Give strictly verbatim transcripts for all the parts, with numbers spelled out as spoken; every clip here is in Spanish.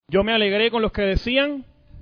Yo me alegré con los que decían,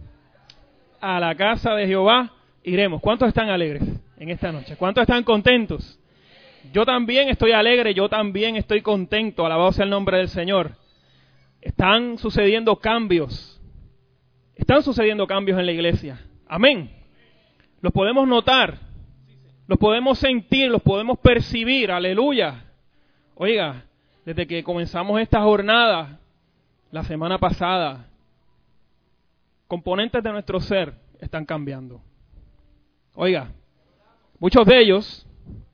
a la casa de Jehová iremos. ¿Cuántos están alegres en esta noche? ¿Cuántos están contentos? Yo también estoy alegre, yo también estoy contento, alabado sea el nombre del Señor. Están sucediendo cambios, están sucediendo cambios en la iglesia. Amén. Los podemos notar, los podemos sentir, los podemos percibir, aleluya. Oiga, desde que comenzamos esta jornada, la semana pasada, componentes de nuestro ser están cambiando. Oiga, muchos de ellos,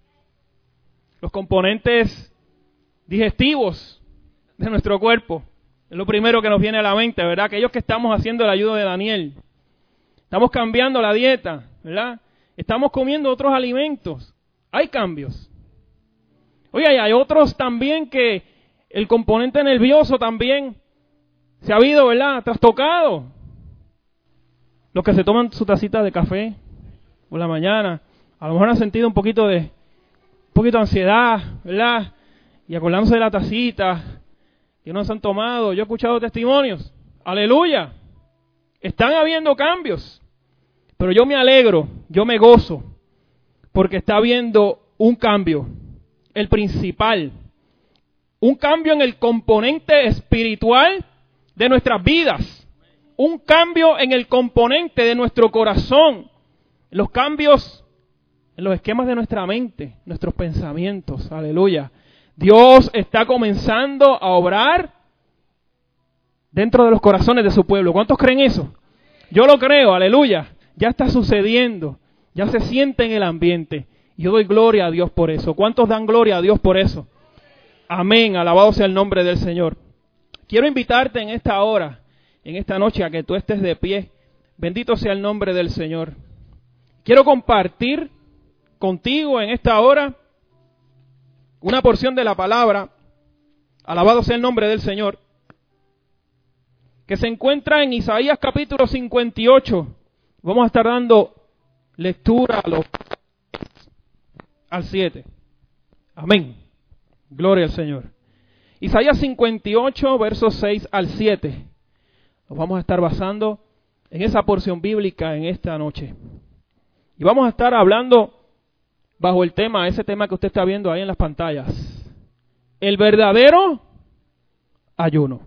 los componentes digestivos de nuestro cuerpo, es lo primero que nos viene a la mente, ¿verdad? Aquellos que estamos haciendo el ayuno de Daniel, estamos cambiando la dieta, ¿verdad? Estamos comiendo otros alimentos, hay cambios. Oiga, y hay otros también que el componente nervioso también se ha habido, ¿verdad?, trastocado. Los que se toman su tacita de café por la mañana, a lo mejor han sentido un poquito de, un poquito de ansiedad, ¿verdad? Y acordándose de la tacita que no se han tomado. Yo he escuchado testimonios. ¡Aleluya! Están habiendo cambios. Pero yo me alegro, yo me gozo, porque está habiendo un cambio, el principal. Un cambio en el componente espiritual de nuestras vidas. Un cambio en el componente de nuestro corazón. Los cambios en los esquemas de nuestra mente, nuestros pensamientos. Aleluya. Dios está comenzando a obrar dentro de los corazones de su pueblo. ¿Cuántos creen eso? Yo lo creo, aleluya. Ya está sucediendo. Ya se siente en el ambiente. Yo doy gloria a Dios por eso. ¿Cuántos dan gloria a Dios por eso? Amén. Alabado sea el nombre del Señor. Quiero invitarte en esta hora, en esta noche, a que tú estés de pie. Bendito sea el nombre del Señor. Quiero compartir contigo en esta hora una porción de la palabra, alabado sea el nombre del Señor, que se encuentra en Isaías capítulo cincuenta y ocho. Vamos a estar dando lectura a los, al siete. Amén. Gloria al Señor. Isaías cincuenta y ocho, versos seis al siete. Nos vamos a estar basando en esa porción bíblica en esta noche. Y vamos a estar hablando bajo el tema, ese tema que usted está viendo ahí en las pantallas. El verdadero ayuno.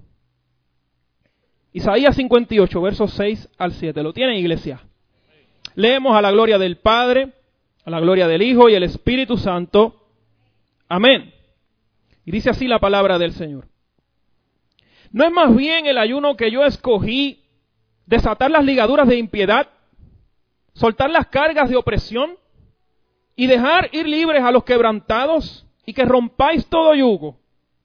Isaías cincuenta y ocho, versos seis al siete. ¿Lo tienen, iglesia? Leemos: a la gloria del Padre, a la gloria del Hijo y el Espíritu Santo. Amén. Y dice así la palabra del Señor. ¿No es más bien el ayuno que yo escogí desatar las ligaduras de impiedad, soltar las cargas de opresión y dejar ir libres a los quebrantados y que rompáis todo yugo?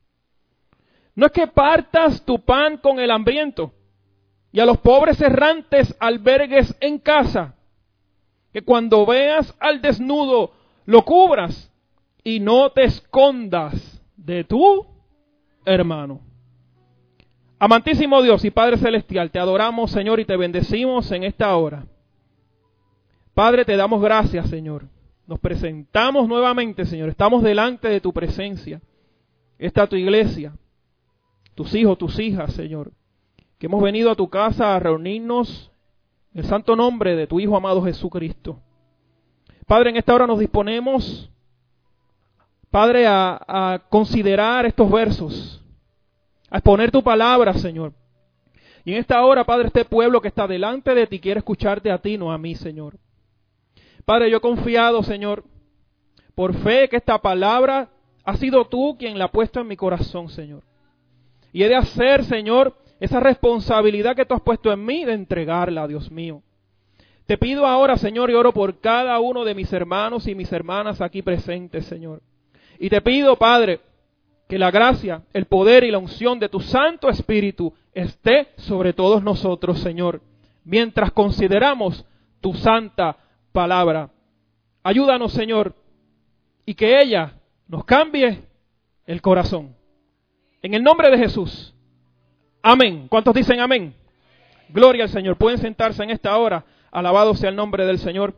¿No es que partas tu pan con el hambriento y a los pobres errantes albergues en casa? Que cuando veas al desnudo lo cubras y no te escondas de tu hermano. Amantísimo Dios y Padre Celestial, te adoramos, Señor, y te bendecimos en esta hora. Padre, te damos gracias, Señor. Nos presentamos nuevamente, Señor. Estamos delante de tu presencia. Está tu iglesia, tus hijos, tus hijas, Señor, que hemos venido a tu casa a reunirnos en el santo nombre de tu Hijo amado Jesucristo. Padre, en esta hora nos disponemos, Padre, a, a considerar estos versos, a exponer tu palabra, Señor. Y en esta hora, Padre, este pueblo que está delante de ti quiere escucharte a ti, no a mí, Señor. Padre, yo he confiado, Señor, por fe que esta palabra ha sido tú quien la ha puesto en mi corazón, Señor. Y he de hacer, Señor, esa responsabilidad que tú has puesto en mí de entregarla, Dios mío. Te pido ahora, Señor, y oro por cada uno de mis hermanos y mis hermanas aquí presentes, Señor. Y te pido, Padre, que la gracia, el poder y la unción de tu Santo Espíritu esté sobre todos nosotros, Señor, mientras consideramos tu santa palabra. Ayúdanos, Señor, y que ella nos cambie el corazón. En el nombre de Jesús. Amén. ¿Cuántos dicen amén? Gloria al Señor. Pueden sentarse en esta hora. Alabado sea el nombre del Señor.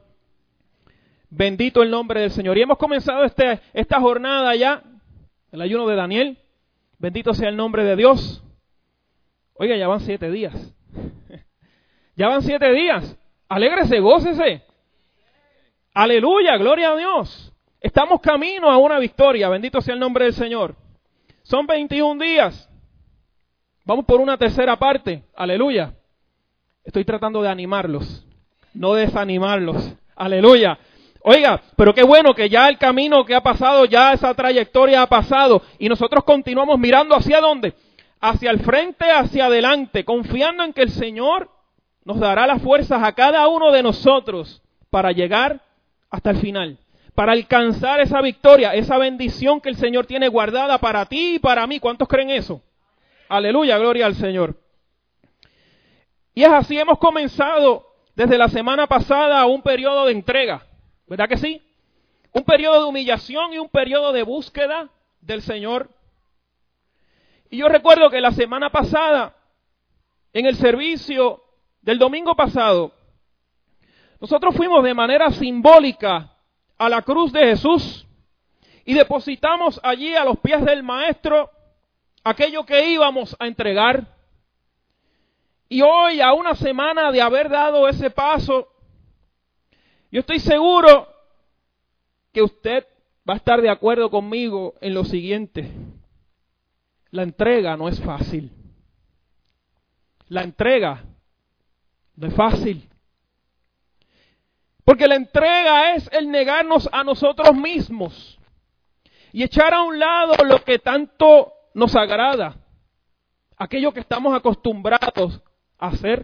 Bendito el nombre del Señor. Y hemos comenzado este, esta jornada ya, el ayuno de Daniel. Bendito sea el nombre de Dios. Oiga, ya van siete días. Ya van siete días. Alégrese, gócese. Aleluya, gloria a Dios. Estamos camino a una victoria. Bendito sea el nombre del Señor. Son veintiún días. Vamos por una tercera parte. Aleluya. Estoy tratando de animarlos, no desanimarlos. Aleluya. Oiga, pero qué bueno que ya el camino que ha pasado, ya esa trayectoria ha pasado y nosotros continuamos mirando hacia dónde, hacia el frente, hacia adelante, confiando en que el Señor nos dará las fuerzas a cada uno de nosotros para llegar hasta el final, para alcanzar esa victoria, esa bendición que el Señor tiene guardada para ti y para mí. ¿Cuántos creen eso? Aleluya, gloria al Señor. Y es así, hemos comenzado desde la semana pasada un periodo de entrega, ¿verdad que sí? Un periodo de humillación y un periodo de búsqueda del Señor. Y yo recuerdo que la semana pasada, en el servicio del domingo pasado, nosotros fuimos de manera simbólica a la cruz de Jesús y depositamos allí a los pies del Maestro aquello que íbamos a entregar. Y hoy, a una semana de haber dado ese paso, yo estoy seguro que usted va a estar de acuerdo conmigo en lo siguiente. La entrega no es fácil. La entrega no es fácil. Porque la entrega es el negarnos a nosotros mismos y echar a un lado lo que tanto nos agrada, aquello que estamos acostumbrados a hacer.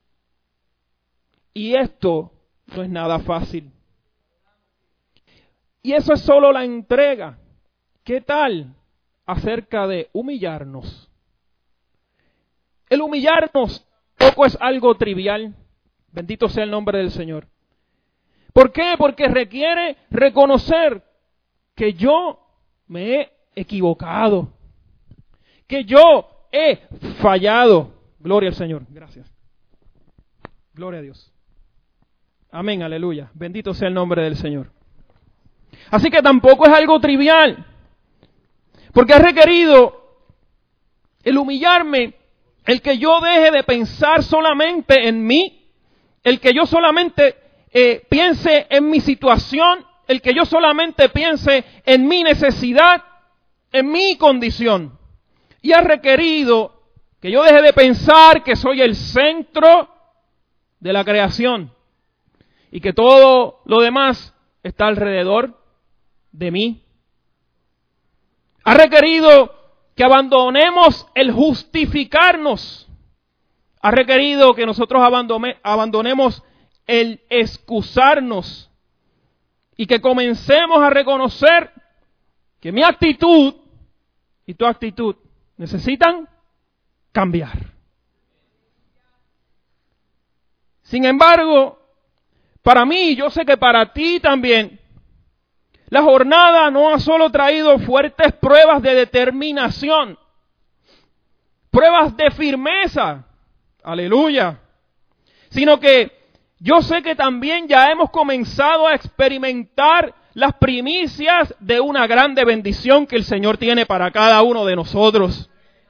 Y esto no es nada fácil. Y eso es solo la entrega. ¿Qué tal acerca de humillarnos? El humillarnos tampoco es algo trivial. Bendito sea el nombre del Señor. ¿Por qué? Porque requiere reconocer que yo me he equivocado, que yo he fallado. Gloria al Señor. Gracias. Gloria a Dios. Amén, aleluya. Bendito sea el nombre del Señor. Así que tampoco es algo trivial, porque ha requerido el humillarme, el que yo deje de pensar solamente en mí, el que yo solamente eh, piense en mi situación, el que yo solamente piense en mi necesidad, en mi condición. Y ha requerido que yo deje de pensar que soy el centro de la creación y que todo lo demás está alrededor de mí. Ha requerido que abandonemos el justificarnos. Ha requerido que nosotros abandone, abandonemos el excusarnos y que comencemos a reconocer que mi actitud y tu actitud necesitan cambiar. Sin embargo, para mí, yo sé que para ti también, la jornada no ha solo traído fuertes pruebas de determinación, pruebas de firmeza, aleluya, sino que yo sé que también ya hemos comenzado a experimentar las primicias de una grande bendición que el Señor tiene para cada uno de nosotros.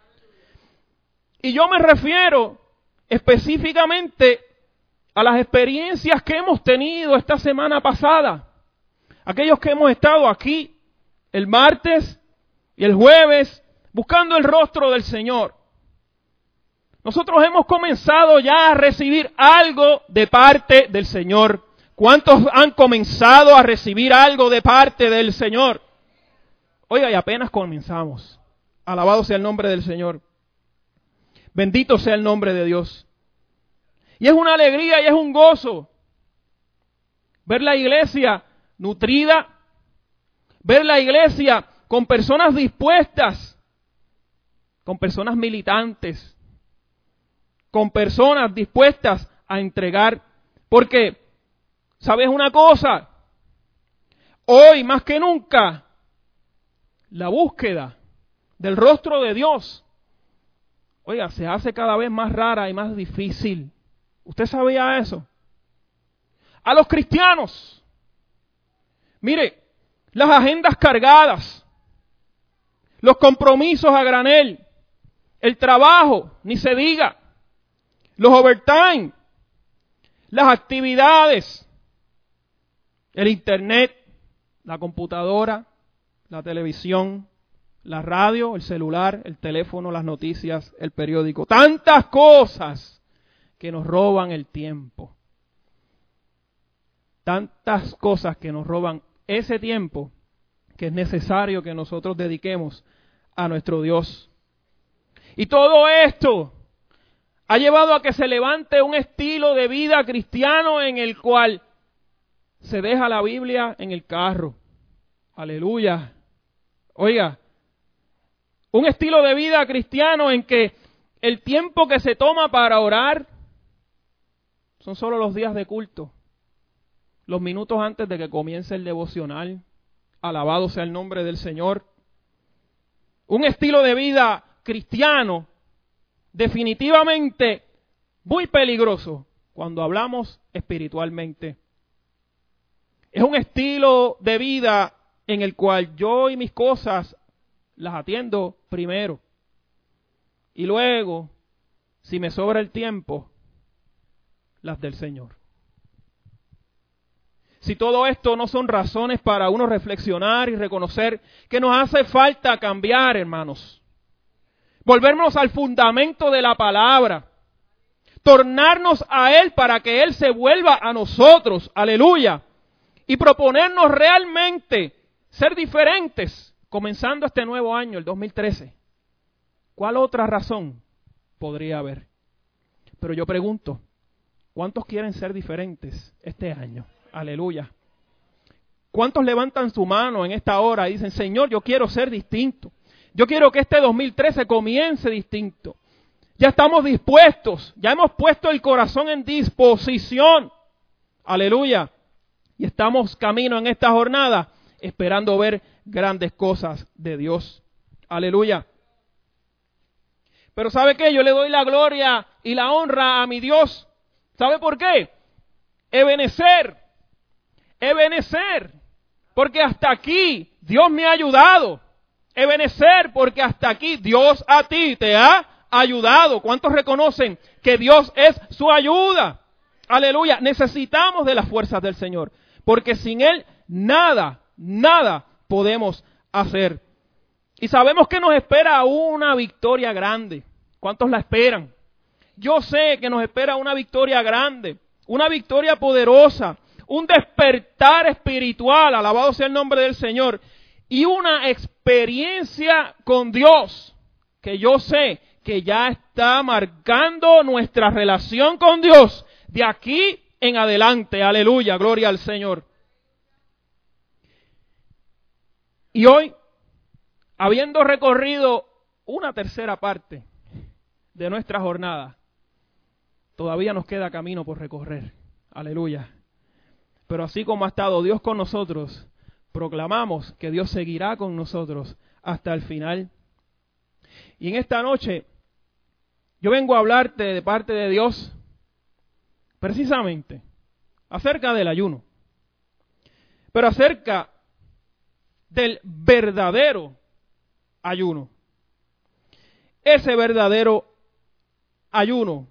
Y yo me refiero específicamente a las experiencias que hemos tenido esta semana pasada. Aquellos que hemos estado aquí el martes y el jueves buscando el rostro del Señor. Nosotros hemos comenzado ya a recibir algo de parte del Señor. ¿Cuántos han comenzado a recibir algo de parte del Señor? Oiga, y apenas comenzamos. Alabado sea el nombre del Señor. Bendito sea el nombre de Dios. Y es una alegría y es un gozo ver la iglesia nutrida, ver la iglesia con personas dispuestas, con personas militantes, con personas dispuestas a entregar. Porque, ¿sabes una cosa? Hoy más que nunca, la búsqueda del rostro de Dios, oiga, se hace cada vez más rara y más difícil. ¿Usted sabía eso? A los cristianos, mire, las agendas cargadas, los compromisos a granel, El trabajo, ni se diga. Los overtime, las actividades, el internet, la computadora, la televisión, la radio, el celular, el teléfono, las noticias, el periódico. Tantas cosas que nos roban el tiempo. Tantas cosas que nos roban ese tiempo que es necesario que nosotros dediquemos a nuestro Dios. Y todo esto ha llevado a que se levante un estilo de vida cristiano en el cual se deja la Biblia en el carro. Aleluya. Oiga, un estilo de vida cristiano en que el tiempo que se toma para orar son solo los días de culto, los minutos antes de que comience el devocional. Alabado sea el nombre del Señor. Un estilo de vida cristiano definitivamente muy peligroso cuando hablamos espiritualmente. Es un estilo de vida en el cual yo y mis cosas las atiendo primero. Y luego, si me sobra el tiempo, las del Señor. Si todo esto no son razones para uno reflexionar y reconocer que nos hace falta cambiar, hermanos. Volvernos al fundamento de la palabra. Tornarnos a Él para que Él se vuelva a nosotros. Aleluya. Y proponernos realmente ser diferentes, comenzando este nuevo año, el dos mil trece. ¿Cuál otra razón podría haber? Pero yo pregunto, ¿cuántos quieren ser diferentes este año? Aleluya. ¿Cuántos levantan su mano en esta hora y dicen, Señor, yo quiero ser distinto? Yo quiero que este dos mil trece comience distinto. Ya estamos dispuestos, ya hemos puesto el corazón en disposición. Aleluya. Y estamos camino en esta jornada esperando ver grandes cosas de Dios. Aleluya. Pero ¿sabe qué? Yo le doy la gloria y la honra a mi Dios. ¿Sabe por qué? Ebenecer. Ebenecer. Porque hasta aquí Dios me ha ayudado. Ebenecer, porque hasta aquí Dios a ti te ha ayudado. ¿Cuántos reconocen que Dios es su ayuda? Aleluya. Necesitamos de las fuerzas del Señor. Porque sin Él nada, nada podemos hacer. Y sabemos que nos espera una victoria grande. ¿Cuántos la esperan? Yo sé que nos espera una victoria grande, una victoria poderosa, un despertar espiritual, alabado sea el nombre del Señor, y una experiencia con Dios, que yo sé que ya está marcando nuestra relación con Dios de aquí en adelante. Aleluya, gloria al Señor. Y hoy, habiendo recorrido una tercera parte de nuestra jornada, todavía nos queda camino por recorrer. Aleluya. Pero así como ha estado Dios con nosotros, proclamamos que Dios seguirá con nosotros hasta el final. Y en esta noche, yo vengo a hablarte de parte de Dios, precisamente, acerca del ayuno. Pero acerca del verdadero ayuno. Ese verdadero ayuno.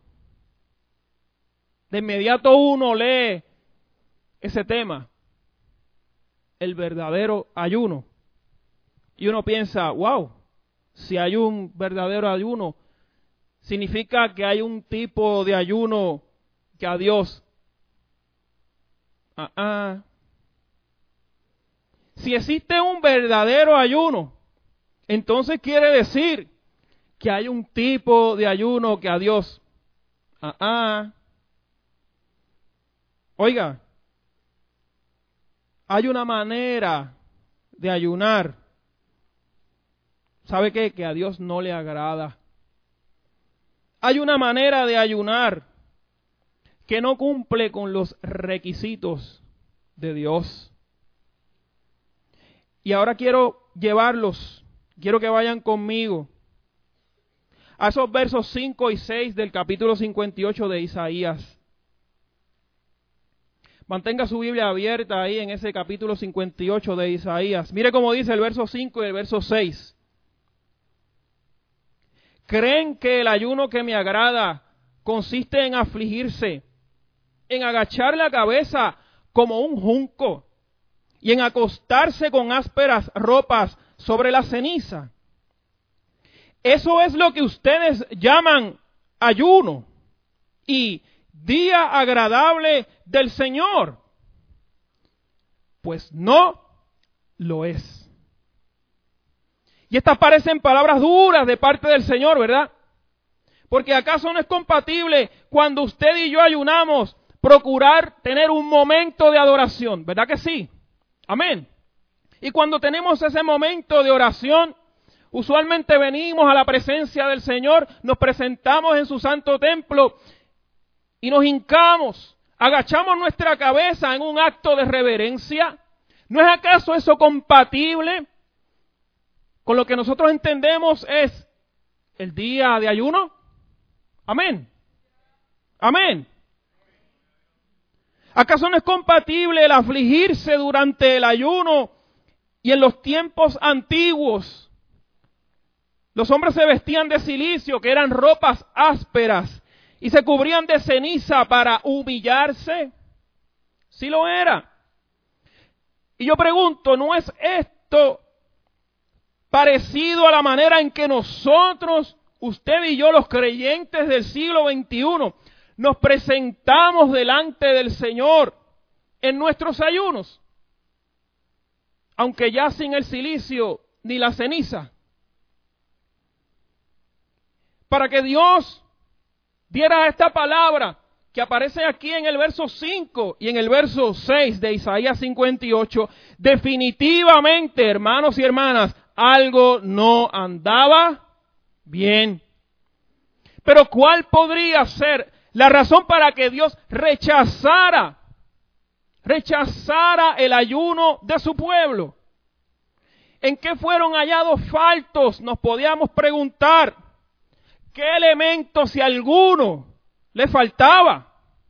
De inmediato uno lee ese tema, el verdadero ayuno. Y uno piensa, wow, si hay un verdadero ayuno, significa que hay un tipo de ayuno que a Dios. Ah, ah. Si existe un verdadero ayuno, entonces quiere decir que hay un tipo de ayuno que a Dios. Ah, ah. Oiga, hay una manera de ayunar. ¿Sabe qué? Que a Dios no le agrada. Hay una manera de ayunar que no cumple con los requisitos de Dios. Y ahora quiero llevarlos, quiero que vayan conmigo a esos versos cinco y seis del capítulo cincuenta y ocho de Isaías. Mantenga su Biblia abierta ahí en ese capítulo cincuenta y ocho de Isaías. Mire cómo dice el verso cinco y el verso seis. ¿Creen que el ayuno que me agrada consiste en afligirse, en agachar la cabeza como un junco y en acostarse con ásperas ropas sobre la ceniza? Eso es lo que ustedes llaman ayuno y día agradable del Señor. Pues no lo es. Y estas parecen palabras duras de parte del Señor, ¿verdad? Porque ¿acaso no es compatible cuando usted y yo ayunamos procurar tener un momento de adoración? ¿Verdad que sí? Amén. Y cuando tenemos ese momento de oración, usualmente venimos a la presencia del Señor, nos presentamos en su santo templo y nos hincamos, agachamos nuestra cabeza en un acto de reverencia. ¿No es acaso eso compatible con lo que nosotros entendemos es el día de ayuno? Amén. Amén. ¿Acaso no es compatible el afligirse durante el ayuno y en los tiempos antiguos? Los hombres se vestían de cilicio, que eran ropas ásperas, y se cubrían de ceniza para humillarse. Sí lo era. Y yo pregunto, ¿no es esto parecido a la manera en que nosotros, usted y yo, los creyentes del siglo veintiuno, nos presentamos delante del Señor en nuestros ayunos? Aunque ya sin el cilicio ni la ceniza. Para que Dios diera esta palabra que aparece aquí en el verso cinco y en el verso seis de Isaías cincuenta y ocho, definitivamente, hermanos y hermanas, algo no andaba bien. Pero ¿cuál podría ser la razón para que Dios rechazara, rechazara el ayuno de su pueblo? ¿En qué fueron hallados faltos? Nos podíamos preguntar. ¿Qué elemento, si alguno, le faltaba?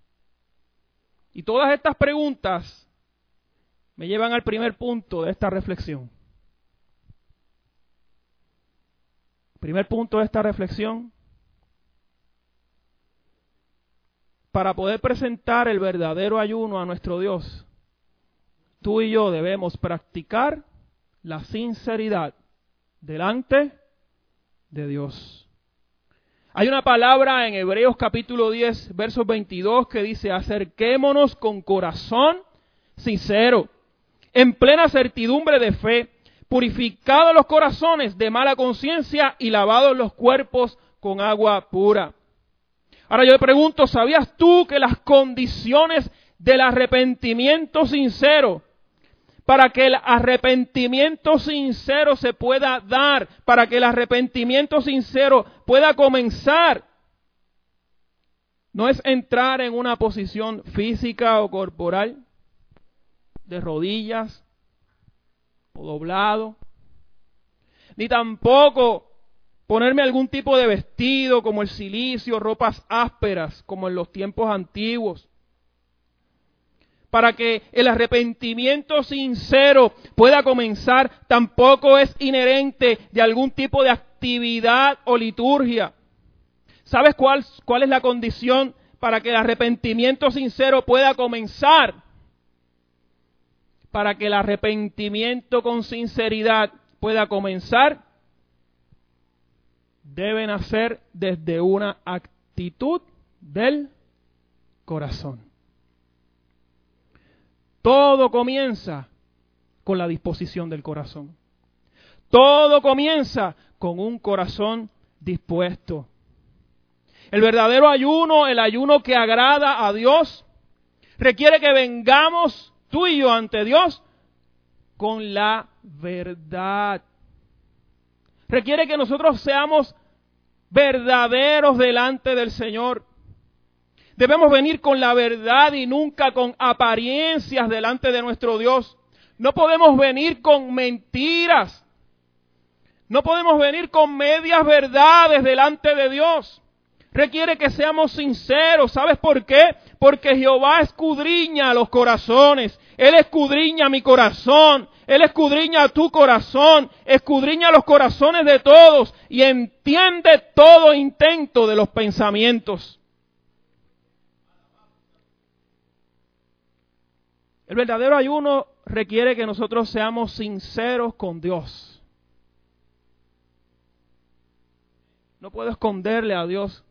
Y todas estas preguntas me llevan al primer punto de esta reflexión. Primer punto de esta reflexión. Para poder presentar el verdadero ayuno a nuestro Dios, tú y yo debemos practicar la sinceridad delante de Dios. Hay una palabra en Hebreos capítulo diez, versos veintidós, que dice: acerquémonos con corazón sincero, en plena certidumbre de fe, purificados los corazones de mala conciencia y lavados los cuerpos con agua pura. Ahora yo le pregunto, ¿sabías tú que las condiciones del arrepentimiento sincero, para que el arrepentimiento sincero se pueda dar, para que el arrepentimiento sincero pueda comenzar, no es entrar en una posición física o corporal, de rodillas o doblado, ni tampoco ponerme algún tipo de vestido como el cilicio, ropas ásperas como en los tiempos antiguos. Para que el arrepentimiento sincero pueda comenzar, tampoco es inherente de algún tipo de actividad o liturgia. ¿Sabes cuál, cuál es la condición para que el arrepentimiento sincero pueda comenzar? Para que el arrepentimiento con sinceridad pueda comenzar, debe nacer desde una actitud del corazón. Todo comienza con la disposición del corazón. Todo comienza con un corazón dispuesto. El verdadero ayuno, el ayuno que agrada a Dios, requiere que vengamos tú y yo ante Dios con la verdad. Requiere que nosotros seamos verdaderos delante del Señor. Debemos venir con la verdad y nunca con apariencias delante de nuestro Dios. No podemos venir con mentiras. No podemos venir con medias verdades delante de Dios. Requiere que seamos sinceros. ¿Sabes por qué? Porque Jehová escudriña los corazones. Él escudriña mi corazón Él escudriña tu corazón, escudriña los corazones de todos y entiende todo intento de los pensamientos. El verdadero ayuno requiere que nosotros seamos sinceros con Dios. No puedo esconderle a Dios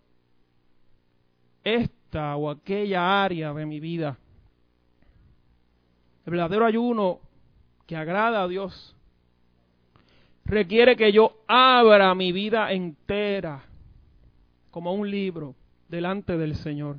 esta o aquella área de mi vida. El verdadero ayuno que agrada a Dios requiere que yo abra mi vida entera como un libro delante del Señor.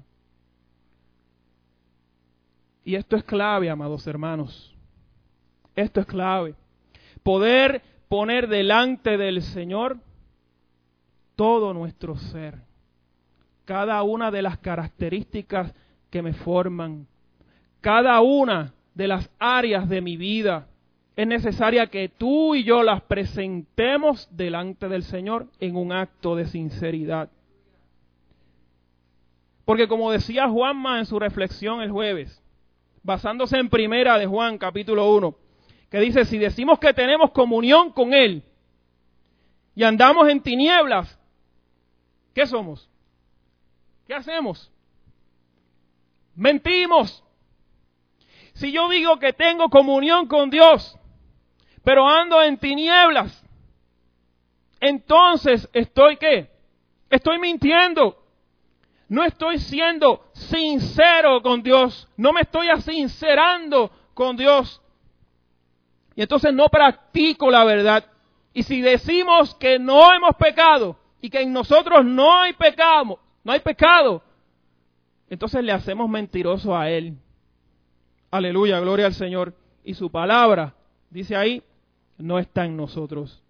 Y esto es clave, amados hermanos. Esto es clave. Poder poner delante del Señor todo nuestro ser. Cada una de las características que me forman. Cada una de las áreas de mi vida. Es necesaria que tú y yo las presentemos delante del Señor en un acto de sinceridad. Porque como decía Juanma en su reflexión el jueves, basándose en Primera de Juan, capítulo uno, que dice, si decimos que tenemos comunión con Él y andamos en tinieblas, ¿qué somos? ¿Qué hacemos? Mentimos. Si yo digo que tengo comunión con Dios, pero ando en tinieblas, entonces estoy ¿qué? Estoy mintiendo. No estoy siendo sincero con Dios. No me estoy sincerando con Dios. Y entonces no practico la verdad. Y si decimos que no hemos pecado y que en nosotros no hay pecado, no hay pecado, entonces le hacemos mentiroso a Él. Aleluya, gloria al Señor. Y su palabra, dice ahí, no está en nosotros.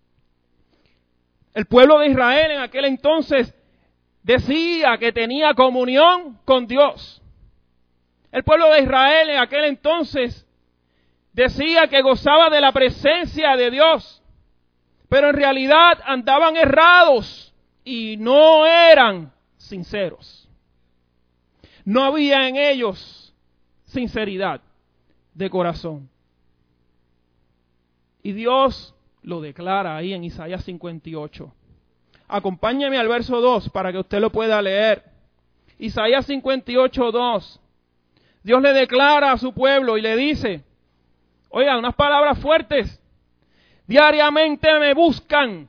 El pueblo de Israel en aquel entonces decía que tenía comunión con Dios. El pueblo de Israel en aquel entonces decía que gozaba de la presencia de Dios, pero en realidad andaban errados y no eran sinceros. No había en ellos sinceridad de corazón. Y Dios lo declara ahí en Isaías cincuenta y ocho. Acompáñeme al verso dos para que usted lo pueda leer. Isaías cincuenta y ocho, dos. Dios le declara a su pueblo y le dice, oiga, unas palabras fuertes. Diariamente me buscan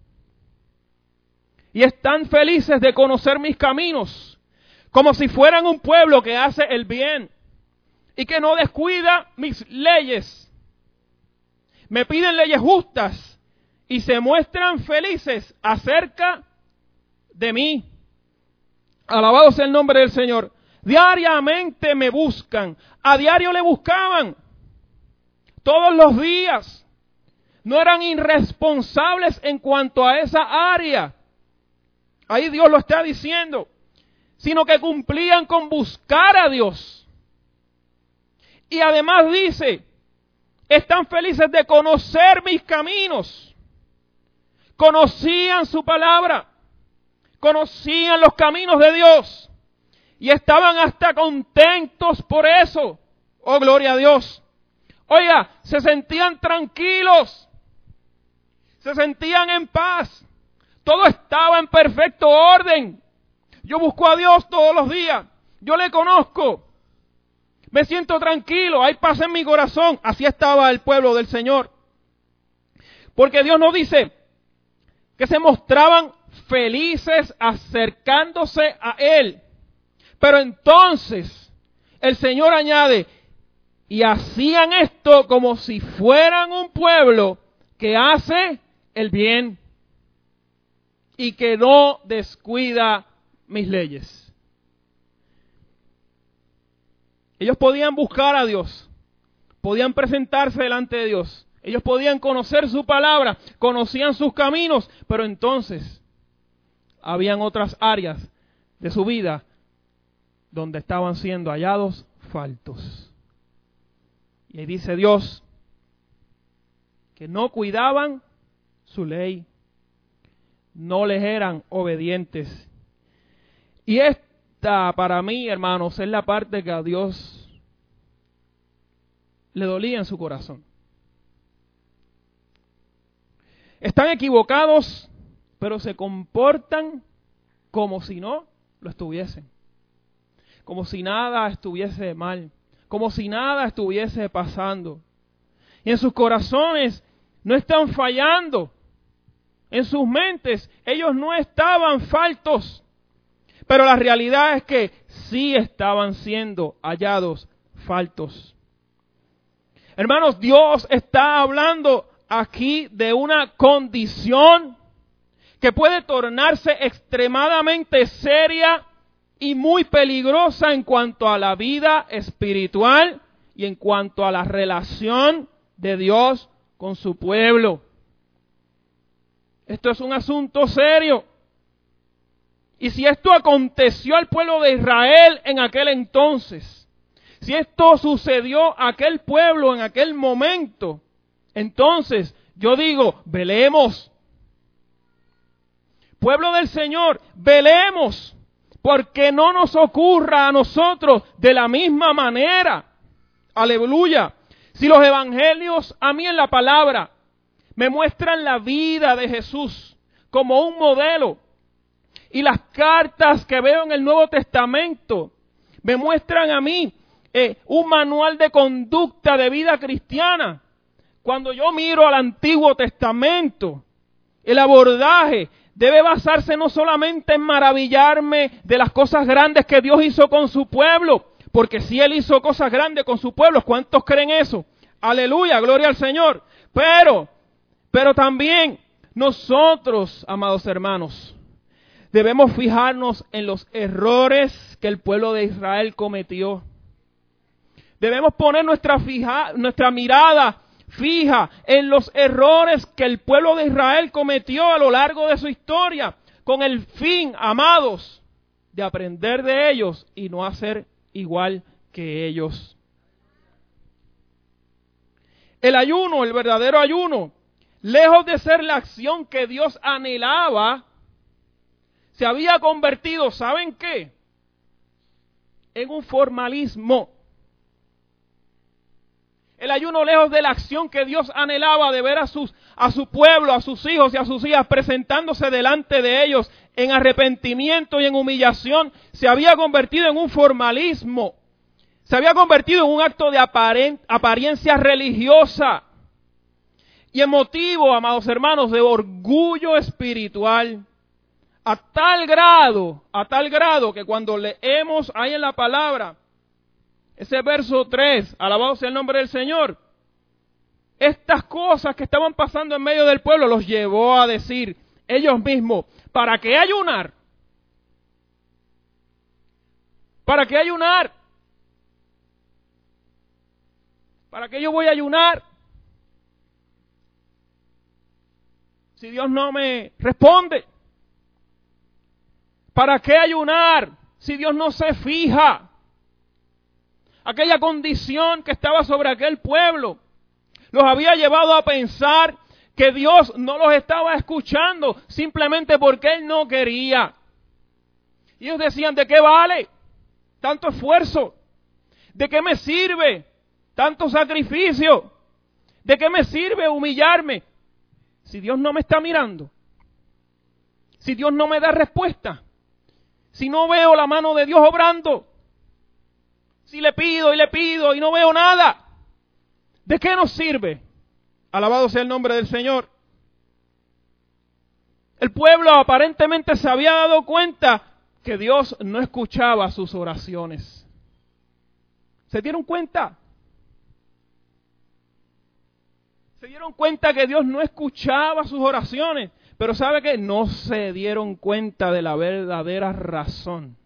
y están felices de conocer mis caminos, como si fueran un pueblo que hace el bien y que no descuida mis leyes. Me piden leyes justas y se muestran felices acerca de mí. Alabado sea el nombre del Señor. Diariamente me buscan. A diario le buscaban. Todos los días. No eran irresponsables en cuanto a esa área. Ahí Dios lo está diciendo. Sino que cumplían con buscar a Dios. Y además dice, están felices de conocer mis caminos. Conocían su palabra. Conocían los caminos de Dios. Y estaban hasta contentos por eso. Oh, gloria a Dios. Oiga, se sentían tranquilos. Se sentían en paz. Todo estaba en perfecto orden. Yo busco a Dios todos los días. Yo le conozco. Me siento tranquilo. Hay paz en mi corazón. Así estaba el pueblo del Señor. Porque Dios nos dice que se mostraban felices acercándose a Él. Pero entonces el Señor añade, y hacían esto como si fueran un pueblo que hace el bien y que no descuida mis leyes. Ellos podían buscar a Dios, podían presentarse delante de Dios, ellos podían conocer su palabra, conocían sus caminos, pero entonces habían otras áreas de su vida donde estaban siendo hallados faltos. Y ahí dice Dios que no cuidaban su ley, no les eran obedientes. Y esta, para mí, hermanos, es la parte que a Dios le dolía en su corazón. Están equivocados, pero se comportan como si no lo estuviesen. Como si nada estuviese mal. Como si nada estuviese pasando. Y en sus corazones no están fallando. En sus mentes ellos no estaban faltos. Pero la realidad es que sí estaban siendo hallados faltos. Hermanos, Dios está hablando aquí de una condición que puede tornarse extremadamente seria y muy peligrosa en cuanto a la vida espiritual y en cuanto a la relación de Dios con su pueblo. Esto es un asunto serio. Y si esto aconteció al pueblo de Israel en aquel entonces, si esto sucedió a aquel pueblo en aquel momento, entonces yo digo, velemos. Pueblo del Señor, velemos, porque no nos ocurra a nosotros de la misma manera. Aleluya. Si los evangelios a mí en la palabra me muestran la vida de Jesús como un modelo, y las cartas que veo en el Nuevo Testamento me muestran a mí eh, un manual de conducta de vida cristiana. Cuando yo miro al Antiguo Testamento, el abordaje debe basarse no solamente en maravillarme de las cosas grandes que Dios hizo con su pueblo, porque si Él hizo cosas grandes con su pueblo, ¿cuántos creen eso? Aleluya, gloria al Señor. Pero, pero también nosotros, amados hermanos, debemos fijarnos en los errores que el pueblo de Israel cometió. Debemos poner nuestra, fija, nuestra mirada fija en los errores que el pueblo de Israel cometió a lo largo de su historia, con el fin, amados, de aprender de ellos y no hacer igual que ellos. El ayuno, el verdadero ayuno, lejos de ser la acción que Dios anhelaba, se había convertido, ¿saben qué? En un formalismo. El ayuno, lejos de la acción que Dios anhelaba de ver a, sus, a su pueblo, a sus hijos y a sus hijas presentándose delante de ellos en arrepentimiento y en humillación, se había convertido en un formalismo. Se había convertido en un acto de aparen, apariencia religiosa y en motivo, amados hermanos, de orgullo espiritual. A tal grado, a tal grado que cuando leemos ahí en la palabra, ese verso tres, alabado sea el nombre del Señor, estas cosas que estaban pasando en medio del pueblo los llevó a decir ellos mismos, ¿para qué ayunar? ¿Para qué ayunar? ¿Para qué yo voy a ayunar? Si Dios no me responde. ¿Para qué ayunar si Dios no se fija? Aquella condición que estaba sobre aquel pueblo los había llevado a pensar que Dios no los estaba escuchando simplemente porque Él no quería. Y ellos decían, ¿de qué vale tanto esfuerzo? ¿De qué me sirve tanto sacrificio? ¿De qué me sirve humillarme si Dios no me está mirando? Si Dios no me da respuesta. Si no veo la mano de Dios obrando, si le pido y le pido y no veo nada, ¿de qué nos sirve? Alabado sea el nombre del Señor. El pueblo aparentemente se había dado cuenta que Dios no escuchaba sus oraciones. ¿Se dieron cuenta? Se dieron cuenta que Dios no escuchaba sus oraciones. Pero ¿sabe qué? No se dieron cuenta de la verdadera razón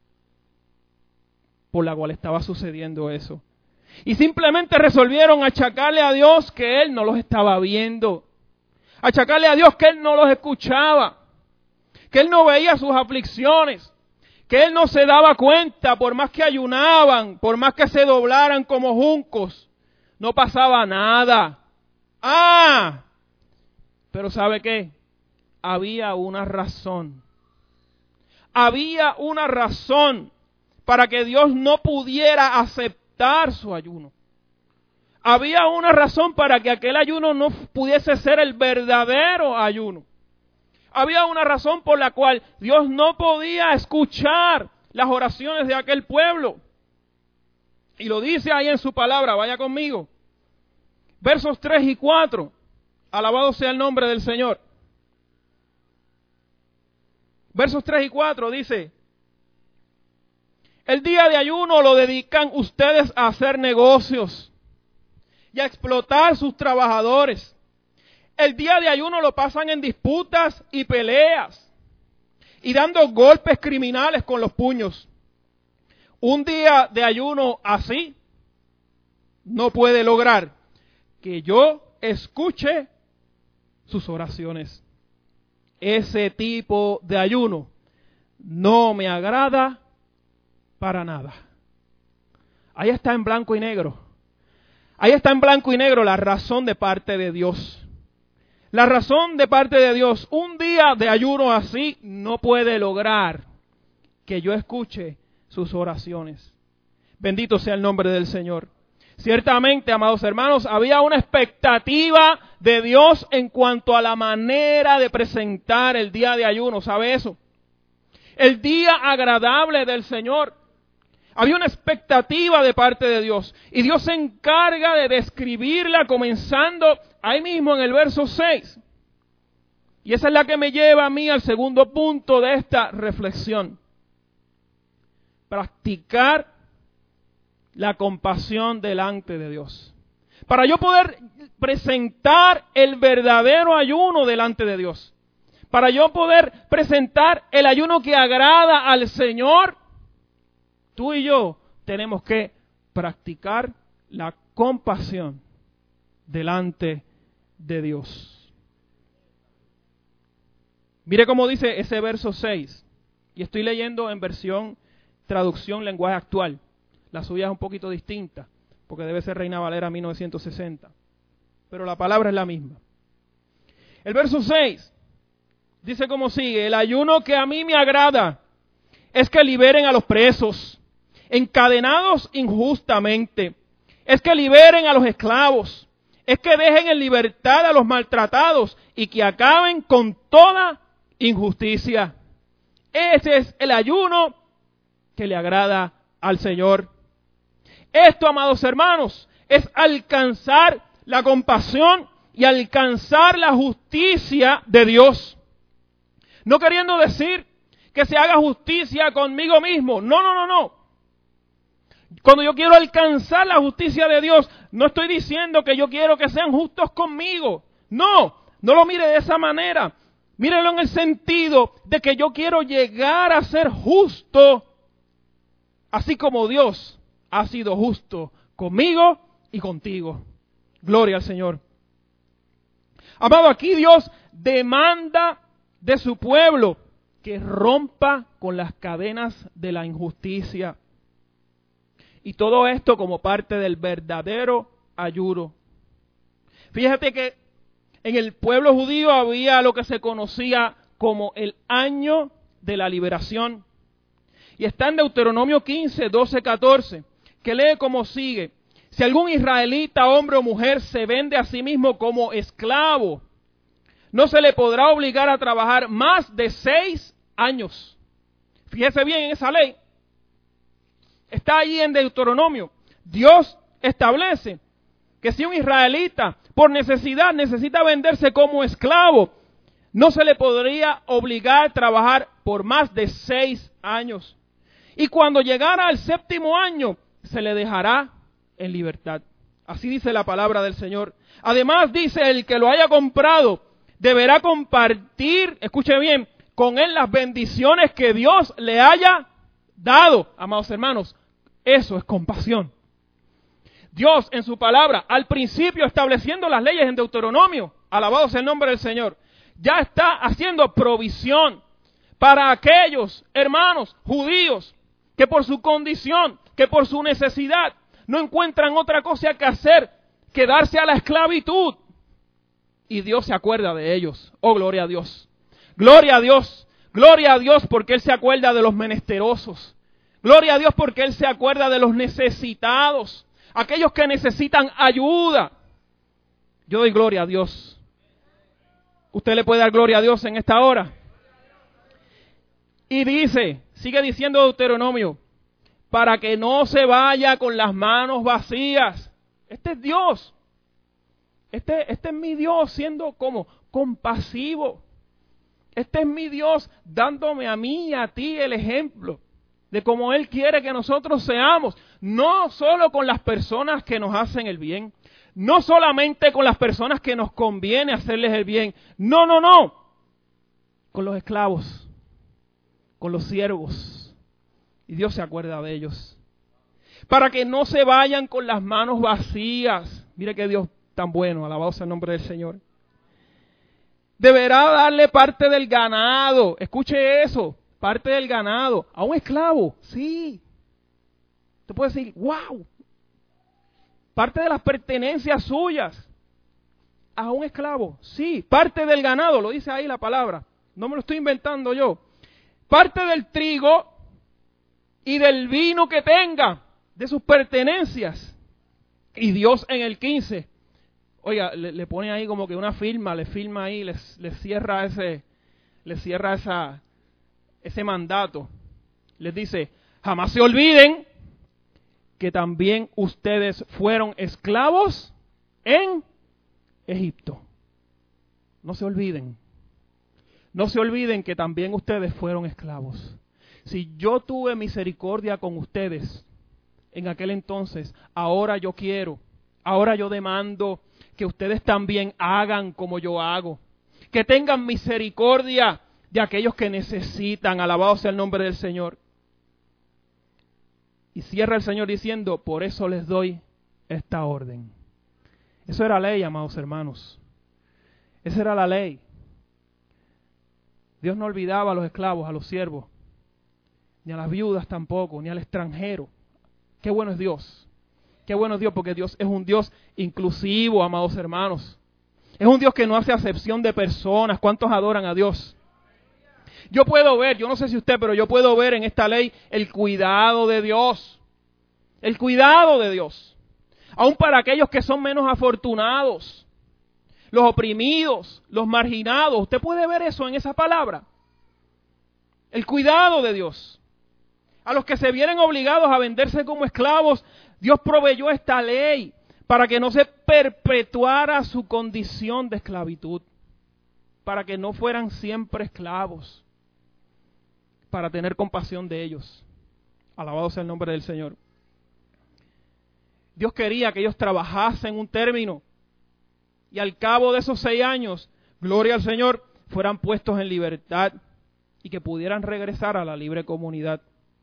por la cual estaba sucediendo eso. Y simplemente resolvieron achacarle a Dios que Él no los estaba viendo. Achacarle a Dios que Él no los escuchaba. Que Él no veía sus aflicciones. Que Él no se daba cuenta, por más que ayunaban, por más que se doblaran como juncos. No pasaba nada. ¡Ah! Pero ¿sabe qué? Había una razón. Había una razón para que Dios no pudiera aceptar su ayuno. había una razón para que aquel ayuno no pudiese ser el verdadero ayuno. Había una razón por la cual Dios no podía escuchar las oraciones de aquel pueblo. Y lo dice ahí en su palabra, vaya conmigo. Versos tres y cuatro. Alabado sea el nombre del Señor. Versos tres y cuatro dice: el día de ayuno lo dedican ustedes a hacer negocios y a explotar sus trabajadores. El día de ayuno lo pasan en disputas y peleas y dando golpes criminales con los puños. Un día de ayuno así no puede lograr que yo escuche sus oraciones. Ese tipo de ayuno no me agrada para nada. Ahí está en blanco y negro. Ahí está en blanco y negro la razón de parte de Dios. La razón de parte de Dios, un día de ayuno así no puede lograr que yo escuche sus oraciones. Bendito sea el nombre del Señor. Ciertamente, amados hermanos, había una expectativa de Dios en cuanto a la manera de presentar el día de ayuno. ¿Sabe eso? El día agradable del Señor. Había una expectativa de parte de Dios. Y Dios se encarga de describirla comenzando ahí mismo en el verso seis. Y esa es la que me lleva a mí al segundo punto de esta reflexión. Practicar la compasión delante de Dios. Para yo poder presentar el verdadero ayuno delante de Dios. Para yo poder presentar el ayuno que agrada al Señor, tú y yo tenemos que practicar la compasión delante de Dios. Mire cómo dice ese verso seis. Y estoy leyendo en versión traducción lenguaje actual. La suya es un poquito distinta, porque debe ser Reina Valera mil novecientos sesenta. Pero la palabra es la misma. El verso seis dice como sigue: el ayuno que a mí me agrada es que liberen a los presos, encadenados injustamente. Es que liberen a los esclavos. Es que dejen en libertad a los maltratados y que acaben con toda injusticia. Ese es el ayuno que le agrada al Señor. Esto, amados hermanos, es alcanzar la compasión y alcanzar la justicia de Dios. No queriendo decir que se haga justicia conmigo mismo. No, no, no, no. Cuando yo quiero alcanzar la justicia de Dios, no estoy diciendo que yo quiero que sean justos conmigo. No, no lo mire de esa manera. Mírelo en el sentido de que yo quiero llegar a ser justo, así como Dios ha sido justo conmigo y contigo. Gloria al Señor. Amado, aquí Dios demanda de su pueblo que rompa con las cadenas de la injusticia. Y todo esto como parte del verdadero ayuno. Fíjate que en el pueblo judío había lo que se conocía como el año de la liberación. Y está en Deuteronomio quince, doce, catorce, que lee como sigue: si algún israelita, hombre o mujer, se vende a sí mismo como esclavo, no se le podrá obligar a trabajar más de seis años. Fíjese bien en esa ley. Está allí en Deuteronomio. Dios establece que si un israelita por necesidad necesita venderse como esclavo, no se le podría obligar a trabajar por más de seis años. Y cuando llegara al séptimo año, se le dejará en libertad. Así dice la palabra del Señor. Además dice: el que lo haya comprado deberá compartir, escuche bien, con él las bendiciones que Dios le haya dado. Amados hermanos, eso es compasión. Dios en su palabra, al principio estableciendo las leyes en Deuteronomio, alabado sea el nombre del Señor, ya está haciendo provisión para aquellos hermanos judíos que por su condición, que por su necesidad, no encuentran otra cosa que hacer que darse a la esclavitud. Y Dios se acuerda de ellos. Oh, gloria a Dios. Gloria a Dios. Gloria a Dios porque Él se acuerda de los menesterosos. Gloria a Dios porque Él se acuerda de los necesitados. aquellos que necesitan ayuda. Yo doy gloria a Dios. ¿Usted le puede dar gloria a Dios en esta hora? Y dice, sigue diciendo Deuteronomio, para que no se vaya con las manos vacías. Este es Dios. Este, este es mi Dios siendo como compasivo. Este es mi Dios dándome a mí y a ti el ejemplo de cómo Él quiere que nosotros seamos. No solo con las personas que nos hacen el bien. No solamente con las personas que nos conviene hacerles el bien. No, no, no. Con los esclavos. Con los siervos. Y Dios se acuerda de ellos. Para que no se vayan con las manos vacías. Mire que Dios tan bueno. Alabado sea el nombre del Señor. Deberá darle parte del ganado. Escuche eso. Parte del ganado. A un esclavo. Sí. Usted puede decir, wow. Parte de las pertenencias suyas. A un esclavo. Sí. Parte del ganado. Lo dice ahí la palabra. No me lo estoy inventando yo. Parte del trigo y del vino que tenga. De sus pertenencias. Y Dios en el quince. Oiga, le, le pone ahí como que una firma, le firma ahí, le, le cierra ese, le cierra esa, ese mandato. Les dice, jamás se olviden que también ustedes fueron esclavos en Egipto. No se olviden. No se olviden que también ustedes fueron esclavos. Si yo tuve misericordia con ustedes en aquel entonces, ahora yo quiero, ahora yo demando que ustedes también hagan como yo hago. Que tengan misericordia de aquellos que necesitan. Alabado sea el nombre del Señor. Y cierra el Señor diciendo, por eso les doy esta orden. Eso era ley, amados hermanos. Esa era la ley. Dios no olvidaba a los esclavos, a los siervos, ni a las viudas tampoco, ni al extranjero. Qué bueno es Dios. Qué bueno es Dios, porque Dios es un Dios inclusivo, amados hermanos. Es un Dios que no hace acepción de personas. ¿Cuántos adoran a Dios? Yo puedo ver, yo no sé si usted, pero yo puedo ver en esta ley el cuidado de Dios. El cuidado de Dios. Aún para aquellos que son menos afortunados, los oprimidos, los marginados. Usted puede ver eso en esa palabra. El cuidado de Dios. A los que se vienen obligados a venderse como esclavos, Dios proveyó esta ley para que no se perpetuara su condición de esclavitud, para que no fueran siempre esclavos, para tener compasión de ellos. Alabado sea el nombre del Señor. Dios quería que ellos trabajasen un término y al cabo de esos seis años, gloria al Señor, fueran puestos en libertad y que pudieran regresar a la libre comunidad.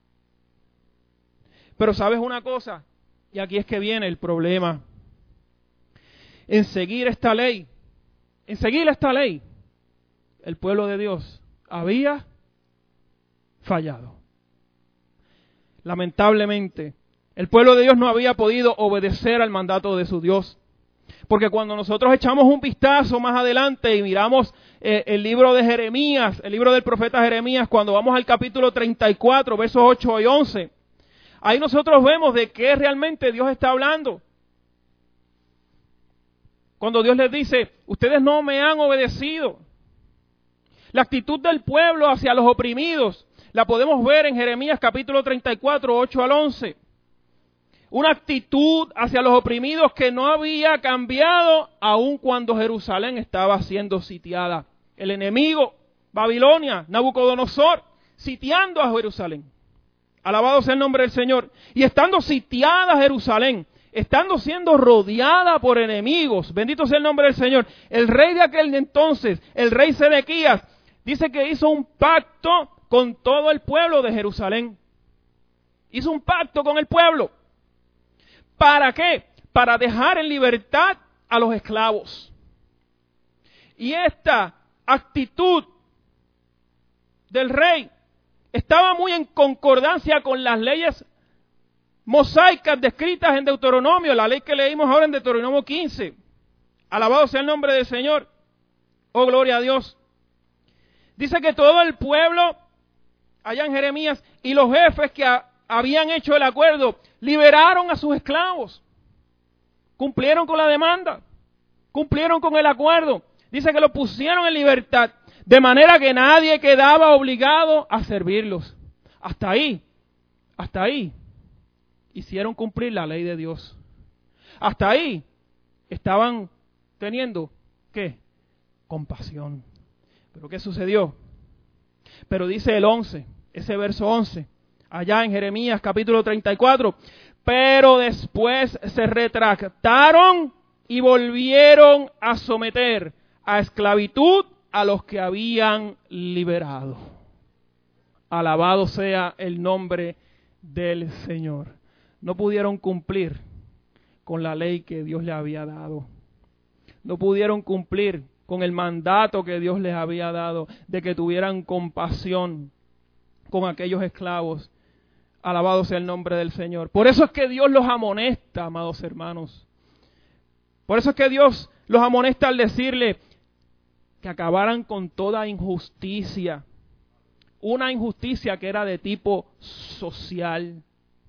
Pero ¿sabes una cosa? Y aquí es que viene el problema. En seguir esta ley, en seguir esta ley, el pueblo de Dios había fallado. Lamentablemente, el pueblo de Dios no había podido obedecer al mandato de su Dios. Porque cuando nosotros echamos un vistazo más adelante y miramos eh, el libro de Jeremías, el libro del profeta Jeremías, cuando vamos al capítulo treinta y cuatro, versos ocho y once, ahí nosotros vemos de qué realmente Dios está hablando. Cuando Dios les dice, ustedes no me han obedecido. La actitud del pueblo hacia los oprimidos la podemos ver en Jeremías capítulo treinta y cuatro, ocho al once. Una actitud hacia los oprimidos que no había cambiado aun cuando Jerusalén estaba siendo sitiada. El enemigo, Babilonia, Nabucodonosor, sitiando a Jerusalén. Alabado sea el nombre del Señor. Y estando sitiada Jerusalén, estando siendo rodeada por enemigos, bendito sea el nombre del Señor, el rey de aquel entonces, el rey Sedequías, dice que hizo un pacto con todo el pueblo de Jerusalén. Hizo un pacto con el pueblo. ¿Para qué? Para dejar en libertad a los esclavos. Y esta actitud del rey estaba muy en concordancia con las leyes mosaicas descritas en Deuteronomio, la ley que leímos ahora en Deuteronomio quince. Alabado sea el nombre del Señor. Oh, gloria a Dios. Dice que todo el pueblo, allá en Jeremías, y los jefes que a, habían hecho el acuerdo, liberaron a sus esclavos. Cumplieron con la demanda. Cumplieron con el acuerdo. Dice que los pusieron en libertad. De manera que nadie quedaba obligado a servirlos. Hasta ahí. Hasta ahí. Hicieron cumplir la ley de Dios. Hasta ahí. Estaban teniendo, ¿qué? Compasión. ¿Pero qué sucedió? Pero dice el once, ese verso once, allá en Jeremías capítulo treinta y cuatro, pero después se retractaron y volvieron a someter a esclavitud a los que habían liberado. Alabado sea el nombre del Señor. No pudieron cumplir con la ley que Dios les había dado. No pudieron cumplir con el mandato que Dios les había dado de que tuvieran compasión con aquellos esclavos. Alabado sea el nombre del Señor. Por eso es que Dios los amonesta, amados hermanos. Por eso es que Dios los amonesta al decirle que acabaran con toda injusticia. Una injusticia que era de tipo social.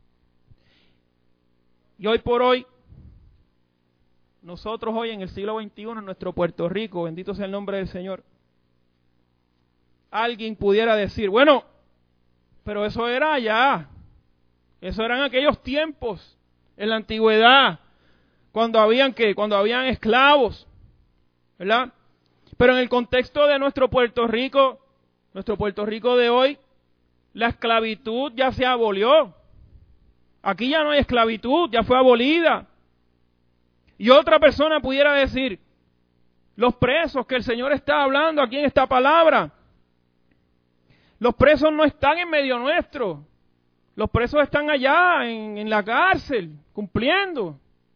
Y hoy por hoy, nosotros hoy en el siglo veintiuno, en nuestro Puerto Rico, bendito sea el nombre del Señor, alguien pudiera decir, bueno, pero eso era allá, eso eran aquellos tiempos, en la antigüedad, cuando habían ¿qué? Cuando habían esclavos, ¿verdad? Pero en el contexto de nuestro Puerto Rico, nuestro Puerto Rico de hoy, la esclavitud ya se abolió. Aquí ya no hay esclavitud, ya fue abolida. Y otra persona pudiera decir, los presos que el Señor está hablando aquí en esta palabra, los presos no están en medio nuestro, los presos están allá en, en la cárcel, cumpliendo.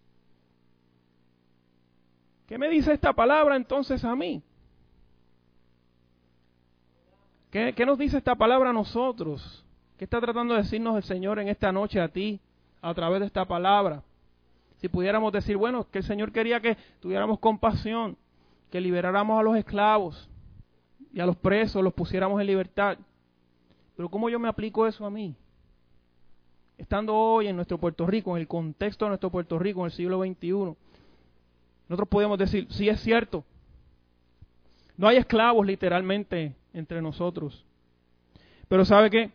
¿Qué me dice esta palabra entonces a mí? ¿Qué, qué nos dice esta palabra a nosotros? ¿Qué está tratando de decirnos el Señor en esta noche a ti, a través de esta palabra? Si pudiéramos decir, bueno, que el Señor quería que tuviéramos compasión, que liberáramos a los esclavos y a los presos, los pusiéramos en libertad. Pero ¿cómo yo me aplico eso a mí? Estando hoy en nuestro Puerto Rico, en el contexto de nuestro Puerto Rico, en el siglo veintiuno, nosotros podemos decir, sí es cierto, no hay esclavos literalmente entre nosotros. Pero ¿sabe qué?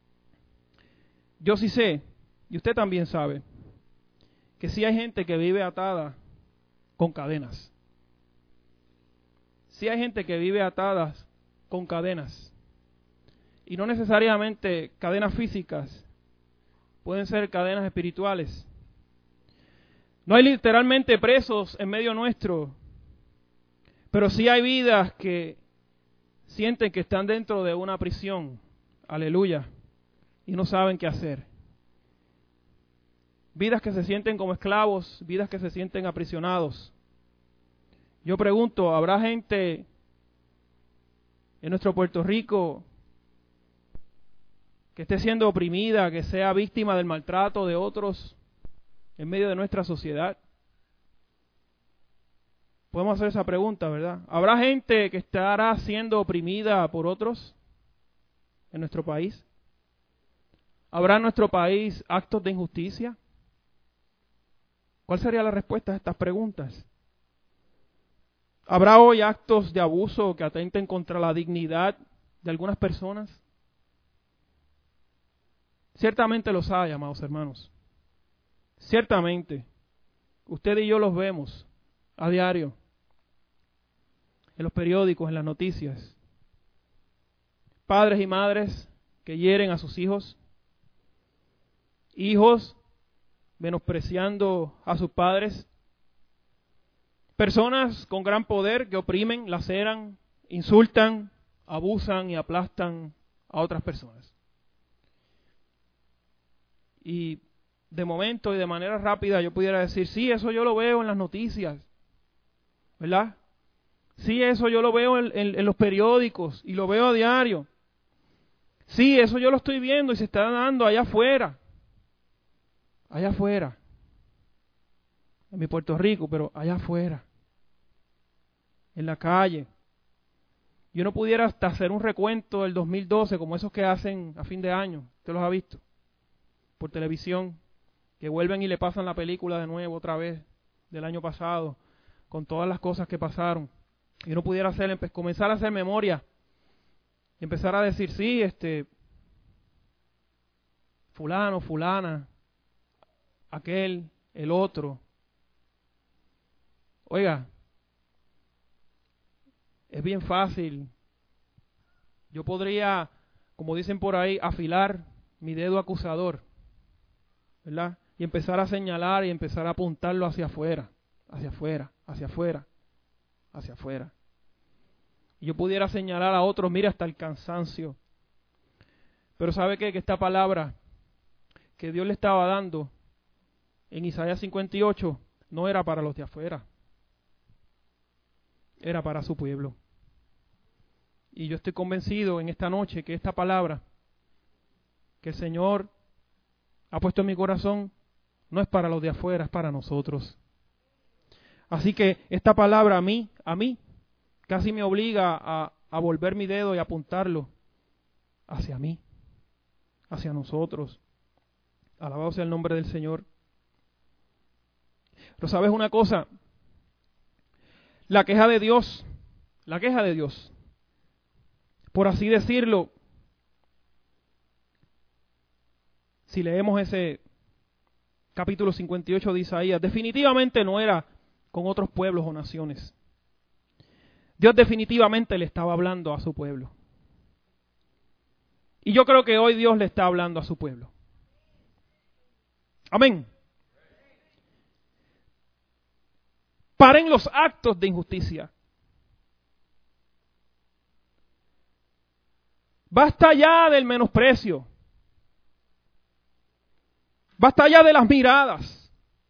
Yo sí sé, y usted también sabe, que sí hay gente que vive atada con cadenas. Sí hay gente que vive atadas con cadenas. Y no necesariamente cadenas físicas, pueden ser cadenas espirituales. No hay literalmente presos en medio nuestro, pero sí hay vidas que sienten que están dentro de una prisión. Aleluya. Y no saben qué hacer. Vidas que se sienten como esclavos, vidas que se sienten aprisionados. Yo pregunto, ¿habrá gente en nuestro Puerto Rico que esté siendo oprimida, que sea víctima del maltrato de otros en medio de nuestra sociedad? Podemos hacer esa pregunta, ¿verdad? ¿Habrá gente que estará siendo oprimida por otros en nuestro país? ¿Habrá en nuestro país actos de injusticia? ¿Cuál sería la respuesta a estas preguntas? ¿Habrá hoy actos de abuso que atenten contra la dignidad de algunas personas? Ciertamente los hay, amados hermanos. Ciertamente. Usted y yo los vemos a diario, en los periódicos, en las noticias. Padres y madres que hieren a sus hijos. Hijos menospreciando a sus padres. Personas con gran poder que oprimen, laceran, insultan, abusan y aplastan a otras personas. Y de momento y de manera rápida yo pudiera decir, sí, eso yo lo veo en las noticias, ¿verdad? Sí, eso yo lo veo en, en, en los periódicos y lo veo a diario. Sí, eso yo lo estoy viendo y se está dando allá afuera. Allá afuera. En mi Puerto Rico, pero allá afuera. En la calle. Yo no pudiera hasta hacer un recuento del dos mil doce como esos que hacen a fin de año. Usted los ha visto. Por televisión. Que vuelven y le pasan la película de nuevo otra vez. del año pasado, con todas las cosas que pasaron, y uno pudiera hacer, comenzar a hacer memoria y empezar a decir, sí, este, fulano, fulana, aquel, el otro. Oiga, es bien fácil. Yo podría, como dicen por ahí, afilar mi dedo acusador, ¿verdad? Y empezar a señalar y empezar a apuntarlo hacia afuera, hacia afuera, hacia afuera, hacia afuera. Y yo pudiera señalar a otros, mira, hasta el cansancio. Pero ¿sabe qué? Que esta palabra que Dios le estaba dando en Isaías cincuenta y ocho no era para los de afuera, era para su pueblo. Y yo estoy convencido en esta noche que esta palabra que el Señor ha puesto en mi corazón no es para los de afuera, es para nosotros. Así que esta palabra a mí, a mí, casi me obliga a, a volver mi dedo y apuntarlo hacia mí, hacia nosotros. Alabado sea el nombre del Señor. Pero ¿sabes una cosa? La queja de Dios, la queja de Dios, por así decirlo, si leemos ese capítulo cincuenta y ocho de Isaías, definitivamente no era con otros pueblos o naciones. Dios definitivamente le estaba hablando a su pueblo. Y yo creo que hoy Dios le está hablando a su pueblo. Amén. Paren los actos de injusticia. Basta ya del menosprecio. Basta ya de las miradas.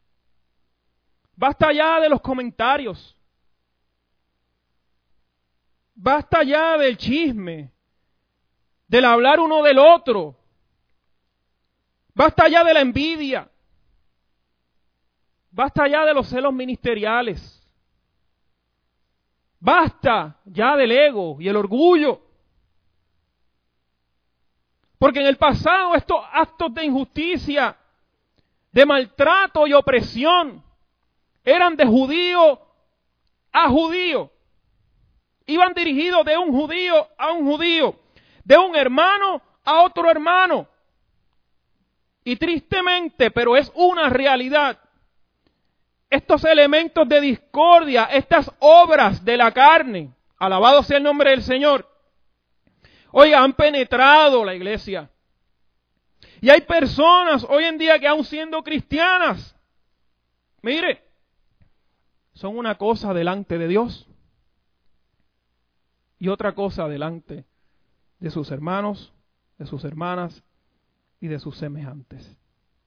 Basta ya de los comentarios. Basta ya del chisme, del hablar uno del otro. Basta ya de la envidia. Basta ya de los celos ministeriales. Basta ya del ego y el orgullo. Porque en el pasado estos actos de injusticia, de maltrato y opresión, eran de judío a judío. Iban dirigidos de un judío a un judío, de un hermano a otro hermano. Y tristemente, pero es una realidad, estos elementos de discordia, estas obras de la carne, alabado sea el nombre del Señor, oiga, han penetrado la iglesia. Y hay personas hoy en día que aun siendo cristianas, mire, son una cosa delante de Dios y otra cosa delante de sus hermanos, de sus hermanas y de sus semejantes.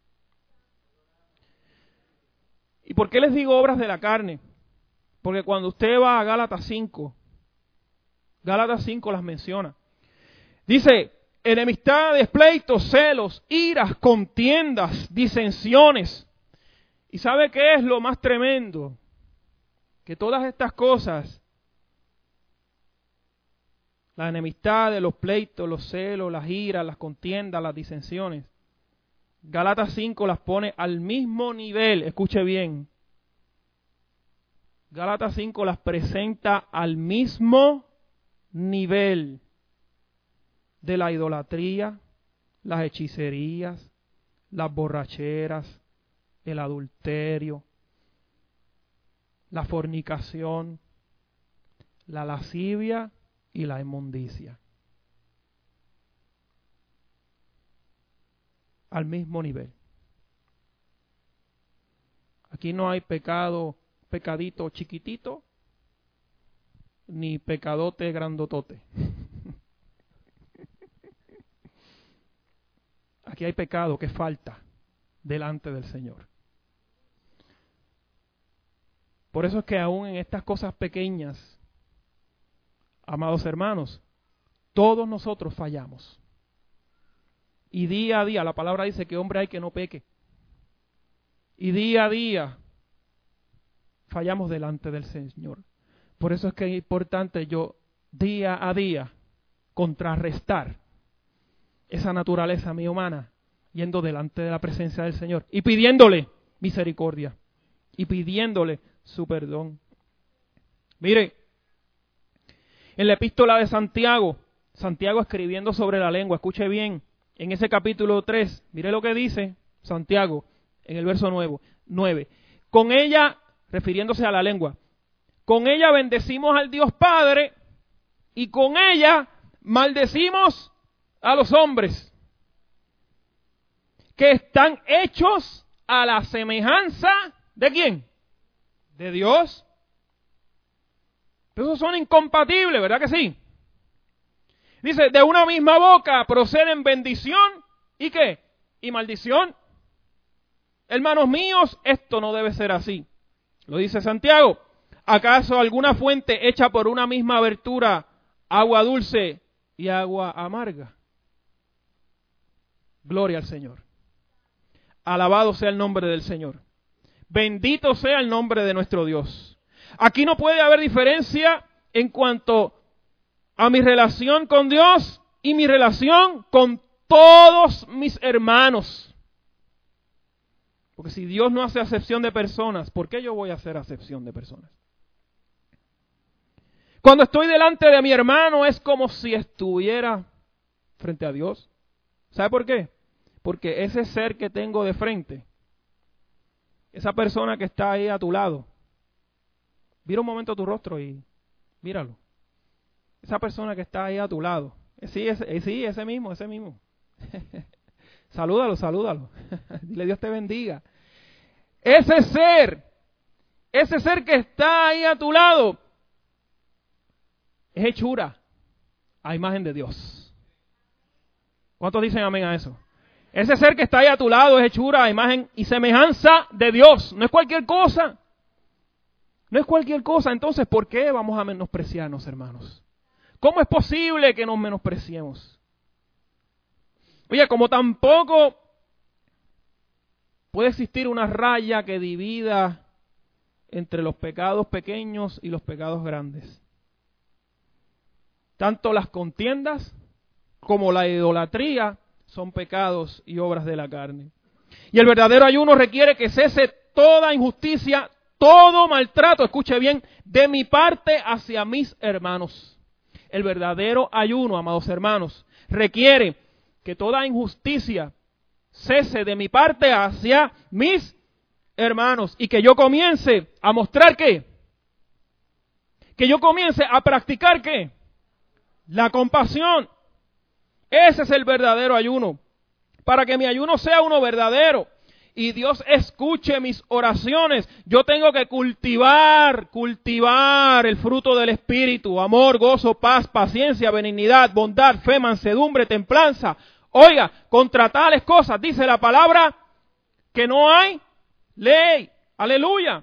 ¿Y por qué les digo obras de la carne? Porque cuando usted va a Gálatas cinco, Gálatas cinco las menciona. Dice, enemistades, pleitos, celos, iras, contiendas, disensiones. ¿Y sabe qué es lo más tremendo? Que todas estas cosas, la enemistad, los pleitos, los celos, las iras, las contiendas, las disensiones, Gálatas cinco las pone al mismo nivel, escuche bien, Gálatas cinco las presenta al mismo nivel de la idolatría, las hechicerías, las borracheras, el adulterio, la fornicación, la lascivia y la inmundicia. Al mismo nivel. Aquí no hay pecado, pecadito chiquitito, ni pecadote grandotote. Aquí hay pecado que falta delante del Señor. Por eso es que aún en estas cosas pequeñas, amados hermanos, todos nosotros fallamos. Y día a día, la palabra dice que hombre hay que no peque. Y día a día fallamos delante del Señor. Por eso es que es importante yo día a día contrarrestar esa naturaleza mía humana, yendo delante de la presencia del Señor y pidiéndole misericordia y pidiéndole su perdón. Mire, en la epístola de Santiago, Santiago escribiendo sobre la lengua, escuche bien, en ese capítulo tres, mire lo que dice Santiago en el verso nueve. Con ella, refiriéndose a la lengua, con ella bendecimos al Dios Padre y con ella maldecimos a los hombres que están hechos a la semejanza ¿de quién? De Dios. Esos son incompatibles, ¿verdad que sí? Dice, de una misma boca proceden bendición y ¿qué? Y maldición. Hermanos míos, esto no debe ser así. Lo dice Santiago. ¿Acaso alguna fuente hecha por una misma abertura, agua dulce y agua amarga? Gloria al Señor. Alabado sea el nombre del Señor. Bendito sea el nombre de nuestro Dios. Aquí no puede haber diferencia en cuanto a mi relación con Dios y mi relación con todos mis hermanos. Porque si Dios no hace acepción de personas, ¿por qué yo voy a hacer acepción de personas? Cuando estoy delante de mi hermano es como si estuviera frente a Dios. ¿Sabe por qué? Porque ese ser que tengo de frente, esa persona que está ahí a tu lado, mira un momento tu rostro y míralo. Esa persona que está ahí a tu lado, sí, ese, sí, ese mismo, ese mismo. Salúdalo, salúdalo. Dile Dios te bendiga. Ese ser, ese ser que está ahí a tu lado, es hechura a imagen de Dios. ¿Cuántos dicen amén a eso? Ese ser que está ahí a tu lado es hechura a imagen y semejanza de Dios. No es cualquier cosa. No es cualquier cosa. Entonces, ¿por qué vamos a menospreciarnos, hermanos? ¿Cómo es posible que nos menospreciemos? Oye, como tampoco puede existir una raya que divida entre los pecados pequeños y los pecados grandes. Tanto las contiendas como la idolatría son pecados y obras de la carne. Y el verdadero ayuno requiere que cese toda injusticia, todo maltrato, escuche bien, de mi parte hacia mis hermanos. El verdadero ayuno, amados hermanos, requiere que toda injusticia cese de mi parte hacia mis hermanos y que yo comience a mostrar ¿qué? Que yo comience a practicar ¿qué? La compasión. Ese es el verdadero ayuno. Para que mi ayuno sea uno verdadero y Dios escuche mis oraciones, yo tengo que cultivar, cultivar el fruto del Espíritu: amor, gozo, paz, paciencia, benignidad, bondad, fe, mansedumbre, templanza. Oiga, contra tales cosas dice la palabra que no hay ley. Aleluya.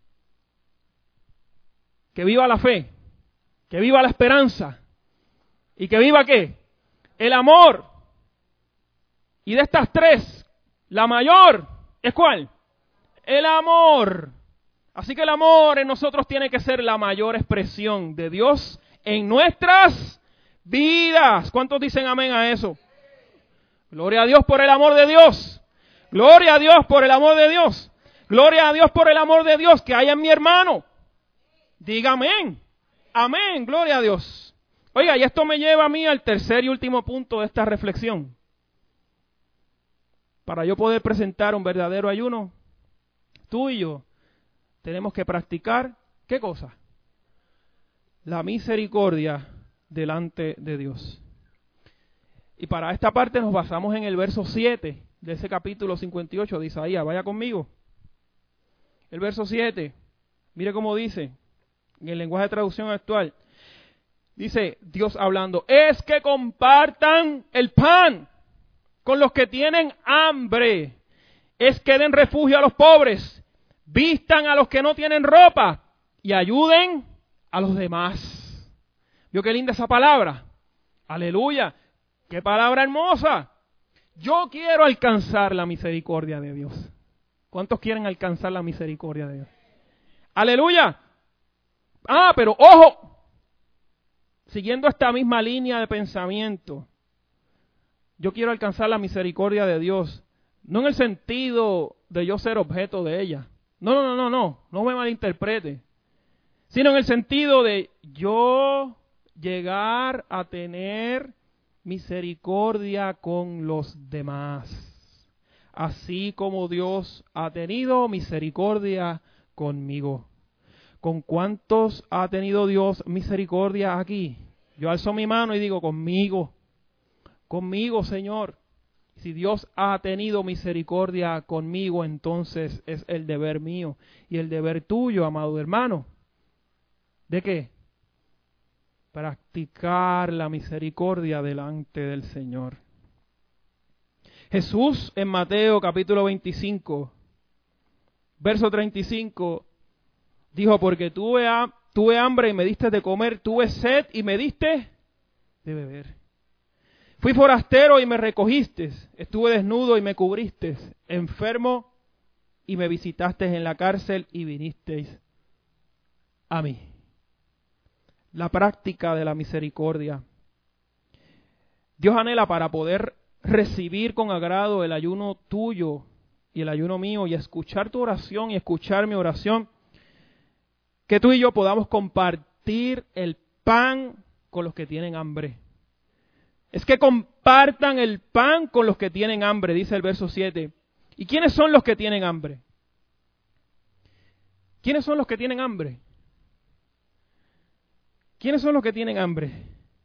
Que viva la fe, que viva la esperanza y que viva ¿qué? El amor. Y de estas tres, la mayor es ¿cuál? El amor. Así que el amor en nosotros tiene que ser la mayor expresión de Dios en nuestras vidas. ¿Cuántos dicen amén a eso? Gloria a Dios por el amor de Dios. Gloria a Dios por el amor de Dios. Gloria a Dios por el amor de Dios que hay en mi hermano. Diga amén. Amén. Gloria a Dios. Oiga, y esto me lleva a mí al tercer y último punto de esta reflexión. Para yo poder presentar un verdadero ayuno, tú y yo tenemos que practicar, ¿qué cosa? La misericordia delante de Dios. Y para esta parte nos basamos en el verso siete de ese capítulo cincuenta y ocho de Isaías. Vaya conmigo. El verso siete, mire cómo dice, en el lenguaje de traducción actual. Dice Dios hablando, es que compartan el pan con los que tienen hambre, es que den refugio a los pobres, vistan a los que no tienen ropa y ayuden a los demás. ¿Vio qué linda esa palabra? Aleluya, qué palabra hermosa. Yo quiero alcanzar la misericordia de Dios. ¿Cuántos quieren alcanzar la misericordia de Dios? Aleluya. Ah, pero ojo, siguiendo esta misma línea de pensamiento, yo quiero alcanzar la misericordia de Dios, no en el sentido de yo ser objeto de ella, No, no, no, no, no, no me malinterprete. Sino en el sentido de yo llegar a tener misericordia con los demás, así como Dios ha tenido misericordia conmigo. ¿Con cuántos ha tenido Dios misericordia aquí? Yo alzo mi mano y digo, conmigo, conmigo, Señor. Si Dios ha tenido misericordia conmigo, entonces es el deber mío y el deber tuyo, amado hermano. ¿De qué? Practicar la misericordia delante del Señor. Jesús en Mateo capítulo veinticinco, verso treinta y cinco, dijo, porque tuve, ha- tuve hambre y me diste de comer, tuve sed y me diste de beber. Fui forastero y me recogiste, estuve desnudo y me cubriste, enfermo y me visitaste en la cárcel y vinisteis a mí. La práctica de la misericordia. Dios anhela para poder recibir con agrado el ayuno tuyo y el ayuno mío y escuchar tu oración y escuchar mi oración, que tú y yo podamos compartir el pan con los que tienen hambre. Es que compartan el pan con los que tienen hambre, dice el verso siete. ¿Y quiénes son los que tienen hambre? ¿Quiénes son los que tienen hambre? ¿Quiénes son los que tienen hambre?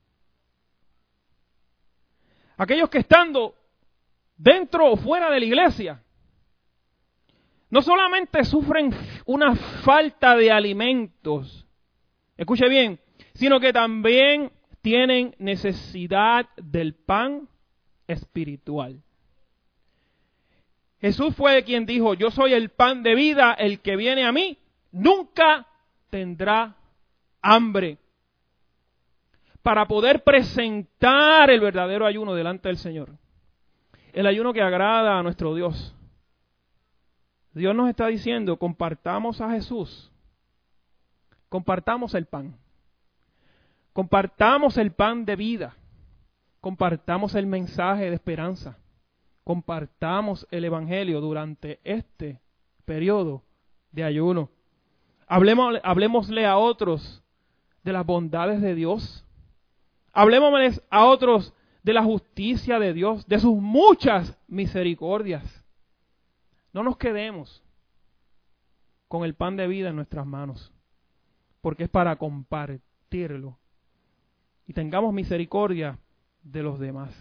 Aquellos que estando dentro o fuera de la iglesia, no solamente sufren una falta de alimentos, escuche bien, sino que también tienen necesidad del pan espiritual. Jesús fue quien dijo, yo soy el pan de vida, el que viene a mí nunca tendrá hambre. Para poder presentar el verdadero ayuno delante del Señor, el ayuno que agrada a nuestro Dios. Dios nos está diciendo, compartamos a Jesús, compartamos el pan, compartamos el pan de vida, compartamos el mensaje de esperanza, compartamos el evangelio durante este periodo de ayuno. Hablemos, hablemosle a otros de las bondades de Dios. Hablemosles a otros de la justicia de Dios, de sus muchas misericordias. No nos quedemos con el pan de vida en nuestras manos, porque es para compartirlo. Y tengamos misericordia de los demás.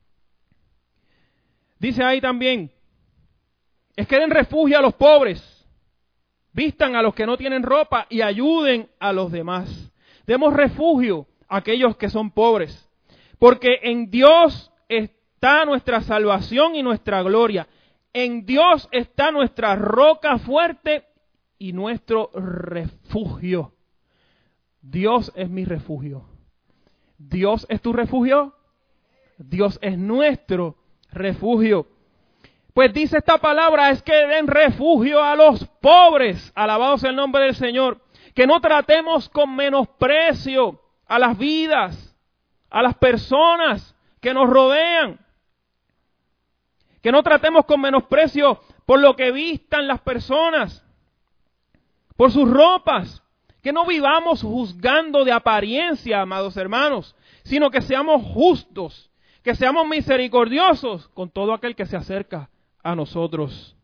Dice ahí también, es que den refugio a los pobres, vistan a los que no tienen ropa y ayuden a los demás. Demos refugio a aquellos que son pobres, porque en Dios está nuestra salvación y nuestra gloria. En Dios está nuestra roca fuerte y nuestro refugio. Dios es mi refugio. ¿Dios es tu refugio? Dios es nuestro refugio. Pues dice esta palabra, es que den refugio a los pobres. Alabado sea el nombre del Señor. Que no tratemos con menosprecio a las vidas, a las personas que nos rodean. Que no tratemos con menosprecio por lo que vistan las personas, por sus ropas. Que no vivamos juzgando de apariencia, amados hermanos, sino que seamos justos, que seamos misericordiosos con todo aquel que se acerca a nosotros.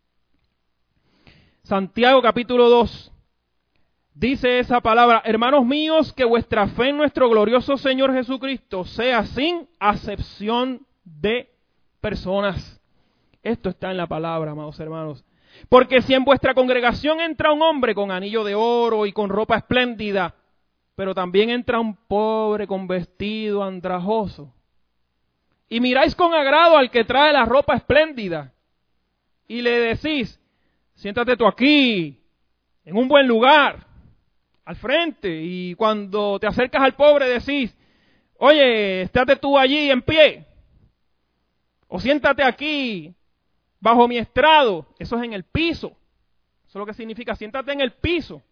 Santiago capítulo dos. Dice esa palabra, hermanos míos, que vuestra fe en nuestro glorioso Señor Jesucristo sea sin acepción de personas. Esto está en la palabra, amados hermanos. Porque si en vuestra congregación entra un hombre con anillo de oro y con ropa espléndida, pero también entra un pobre con vestido andrajoso, y miráis con agrado al que trae la ropa espléndida, y le decís, siéntate tú aquí, en un buen lugar, al frente, y cuando te acercas al pobre decís, oye, estate tú allí en pie, o siéntate aquí bajo mi estrado. Eso es en el piso. Eso es lo que significa, siéntate en el piso.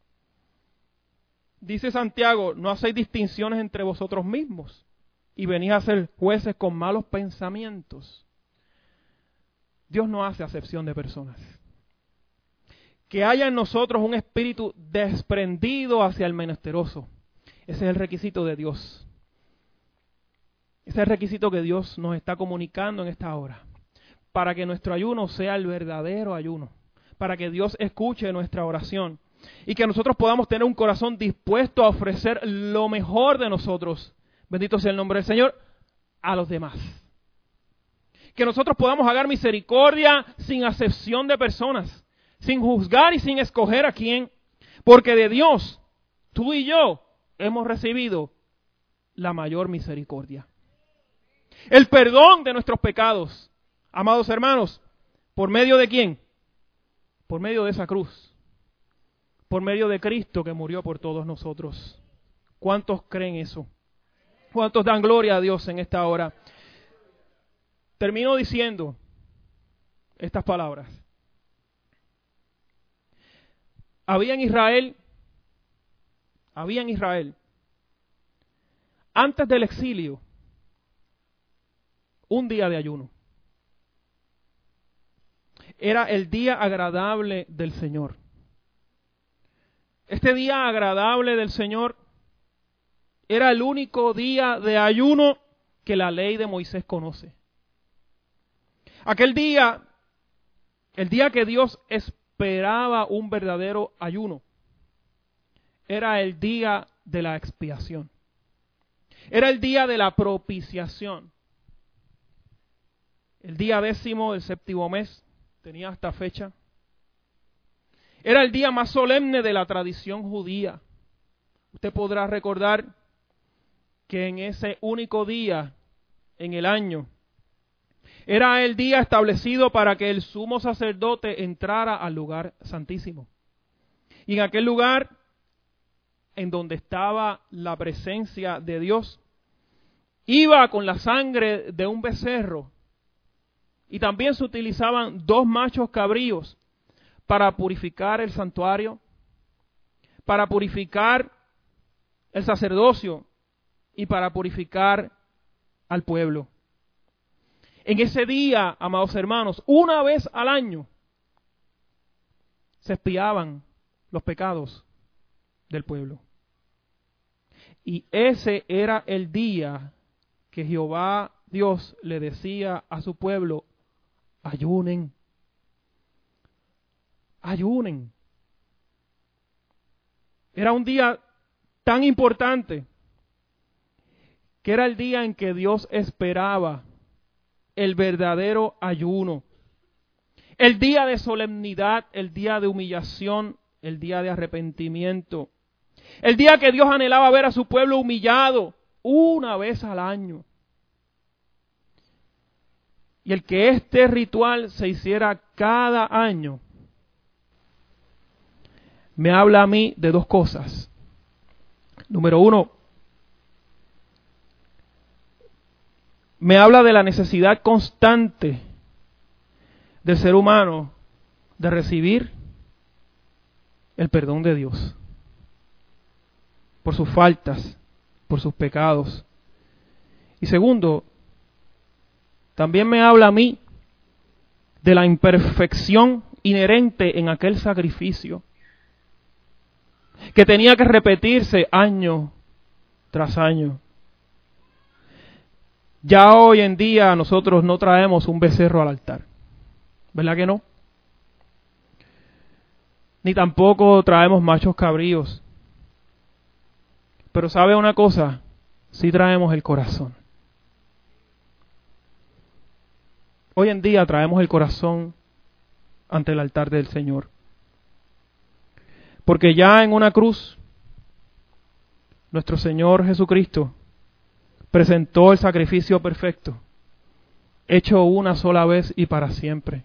Dice Santiago, no hacéis distinciones entre vosotros mismos y venís a ser jueces con malos pensamientos. Dios no hace acepción de personas. que haya en nosotros un espíritu desprendido hacia el menesteroso. Ese es el requisito de Dios. Ese es el requisito que Dios nos está comunicando en esta hora. Para que nuestro ayuno sea el verdadero ayuno. Para que Dios escuche nuestra oración. Y que nosotros podamos tener un corazón dispuesto a ofrecer lo mejor de nosotros. Bendito sea el nombre del Señor. A los demás. Que nosotros podamos hacer misericordia sin acepción de personas. Sin juzgar y sin escoger a quién. Porque de Dios, tú y yo, hemos recibido la mayor misericordia. El perdón de nuestros pecados. Amados hermanos, ¿por medio de quién? Por medio de esa cruz. Por medio de Cristo que murió por todos nosotros. ¿Cuántos creen eso? ¿Cuántos dan gloria a Dios en esta hora? Termino diciendo estas palabras. Había en Israel, había en Israel, antes del exilio, un día de ayuno. Era el día agradable del Señor. Este día agradable del Señor era el único día de ayuno que la ley de Moisés conoce. Aquel día, el día que Dios esperaba un verdadero ayuno, era el día de la expiación. Era el día de la propiciación. El día décimo del séptimo mes tenía esta fecha. Era el día más solemne de la tradición judía. Usted podrá recordar que en ese único día en el año, era el día establecido para que el sumo sacerdote entrara al lugar santísimo. Y en aquel lugar, en donde estaba la presencia de Dios, iba con la sangre de un becerro. Y también se utilizaban dos machos cabríos para purificar el santuario, para purificar el sacerdocio y para purificar al pueblo. En ese día, amados hermanos, una vez al año se expiaban los pecados del pueblo. Y ese era el día que Jehová Dios le decía a su pueblo: ayunen, ayunen. Era un día tan importante que era el día en que Dios esperaba el verdadero ayuno. El día de solemnidad, el día de humillación, el día de arrepentimiento. El día que Dios anhelaba ver a su pueblo humillado una vez al año. Y el que este ritual se hiciera cada año, me habla a mí de dos cosas. Número uno, me habla de la necesidad constante del ser humano de recibir el perdón de Dios por sus faltas, por sus pecados. Y segundo, también me habla a mí de la imperfección inherente en aquel sacrificio que tenía que repetirse año tras año. Ya hoy en día nosotros no traemos un becerro al altar, ¿verdad que no? Ni tampoco traemos machos cabríos. Pero ¿sabe una cosa? Sí traemos el corazón. Hoy en día traemos el corazón ante el altar del Señor. Porque ya en una cruz, nuestro Señor Jesucristo presentó el sacrificio perfecto, hecho una sola vez y para siempre.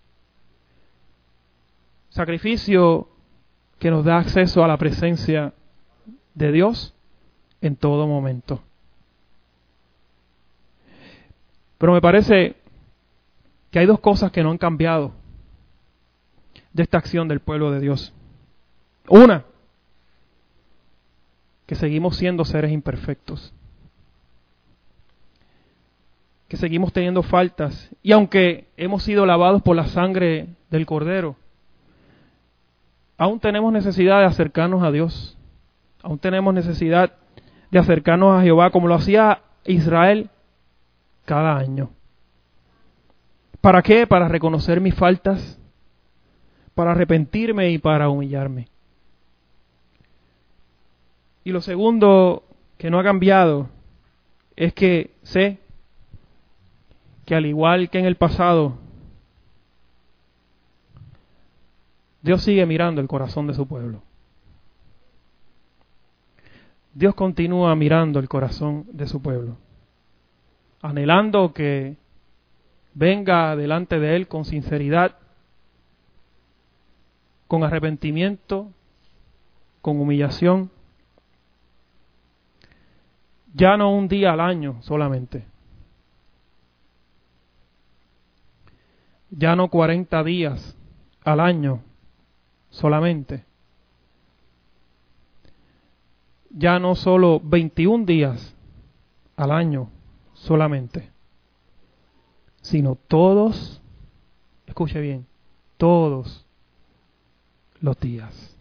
Sacrificio que nos da acceso a la presencia de Dios en todo momento. Pero me parece que hay dos cosas que no han cambiado de esta acción del pueblo de Dios. Una, que seguimos siendo seres imperfectos, que seguimos teniendo faltas, y aunque hemos sido lavados por la sangre del Cordero, aún tenemos necesidad de acercarnos a Dios. Aún tenemos necesidad de acercarnos a Jehová como lo hacía Israel cada año. ¿Para qué? Para reconocer mis faltas, para arrepentirme y para humillarme. Y lo segundo que no ha cambiado es que sé que al igual que en el pasado, Dios sigue mirando el corazón de su pueblo. Dios continúa mirando el corazón de su pueblo, anhelando que venga delante de Él con sinceridad, con arrepentimiento, con humillación, ya no un día al año solamente, ya no cuarenta días al año solamente, ya no solo veintiún días al año solamente, sino todos, escuche bien, todos los días.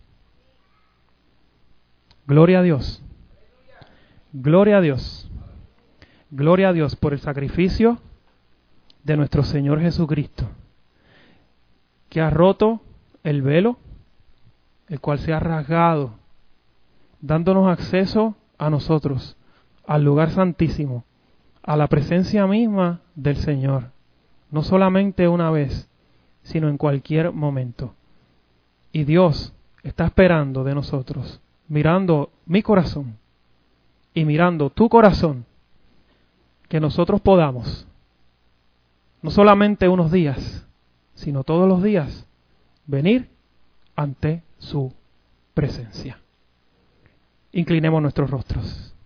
Gloria a Dios. Gloria a Dios. Gloria a Dios por el sacrificio de nuestro Señor Jesucristo, que ha roto el velo, el cual se ha rasgado, dándonos acceso a nosotros, al lugar santísimo, a la presencia misma del Señor, no solamente una vez, sino en cualquier momento. Y Dios está esperando de nosotros, mirando mi corazón y mirando tu corazón, que nosotros podamos, no solamente unos días, sino todos los días, venir ante su presencia. Inclinemos nuestros rostros.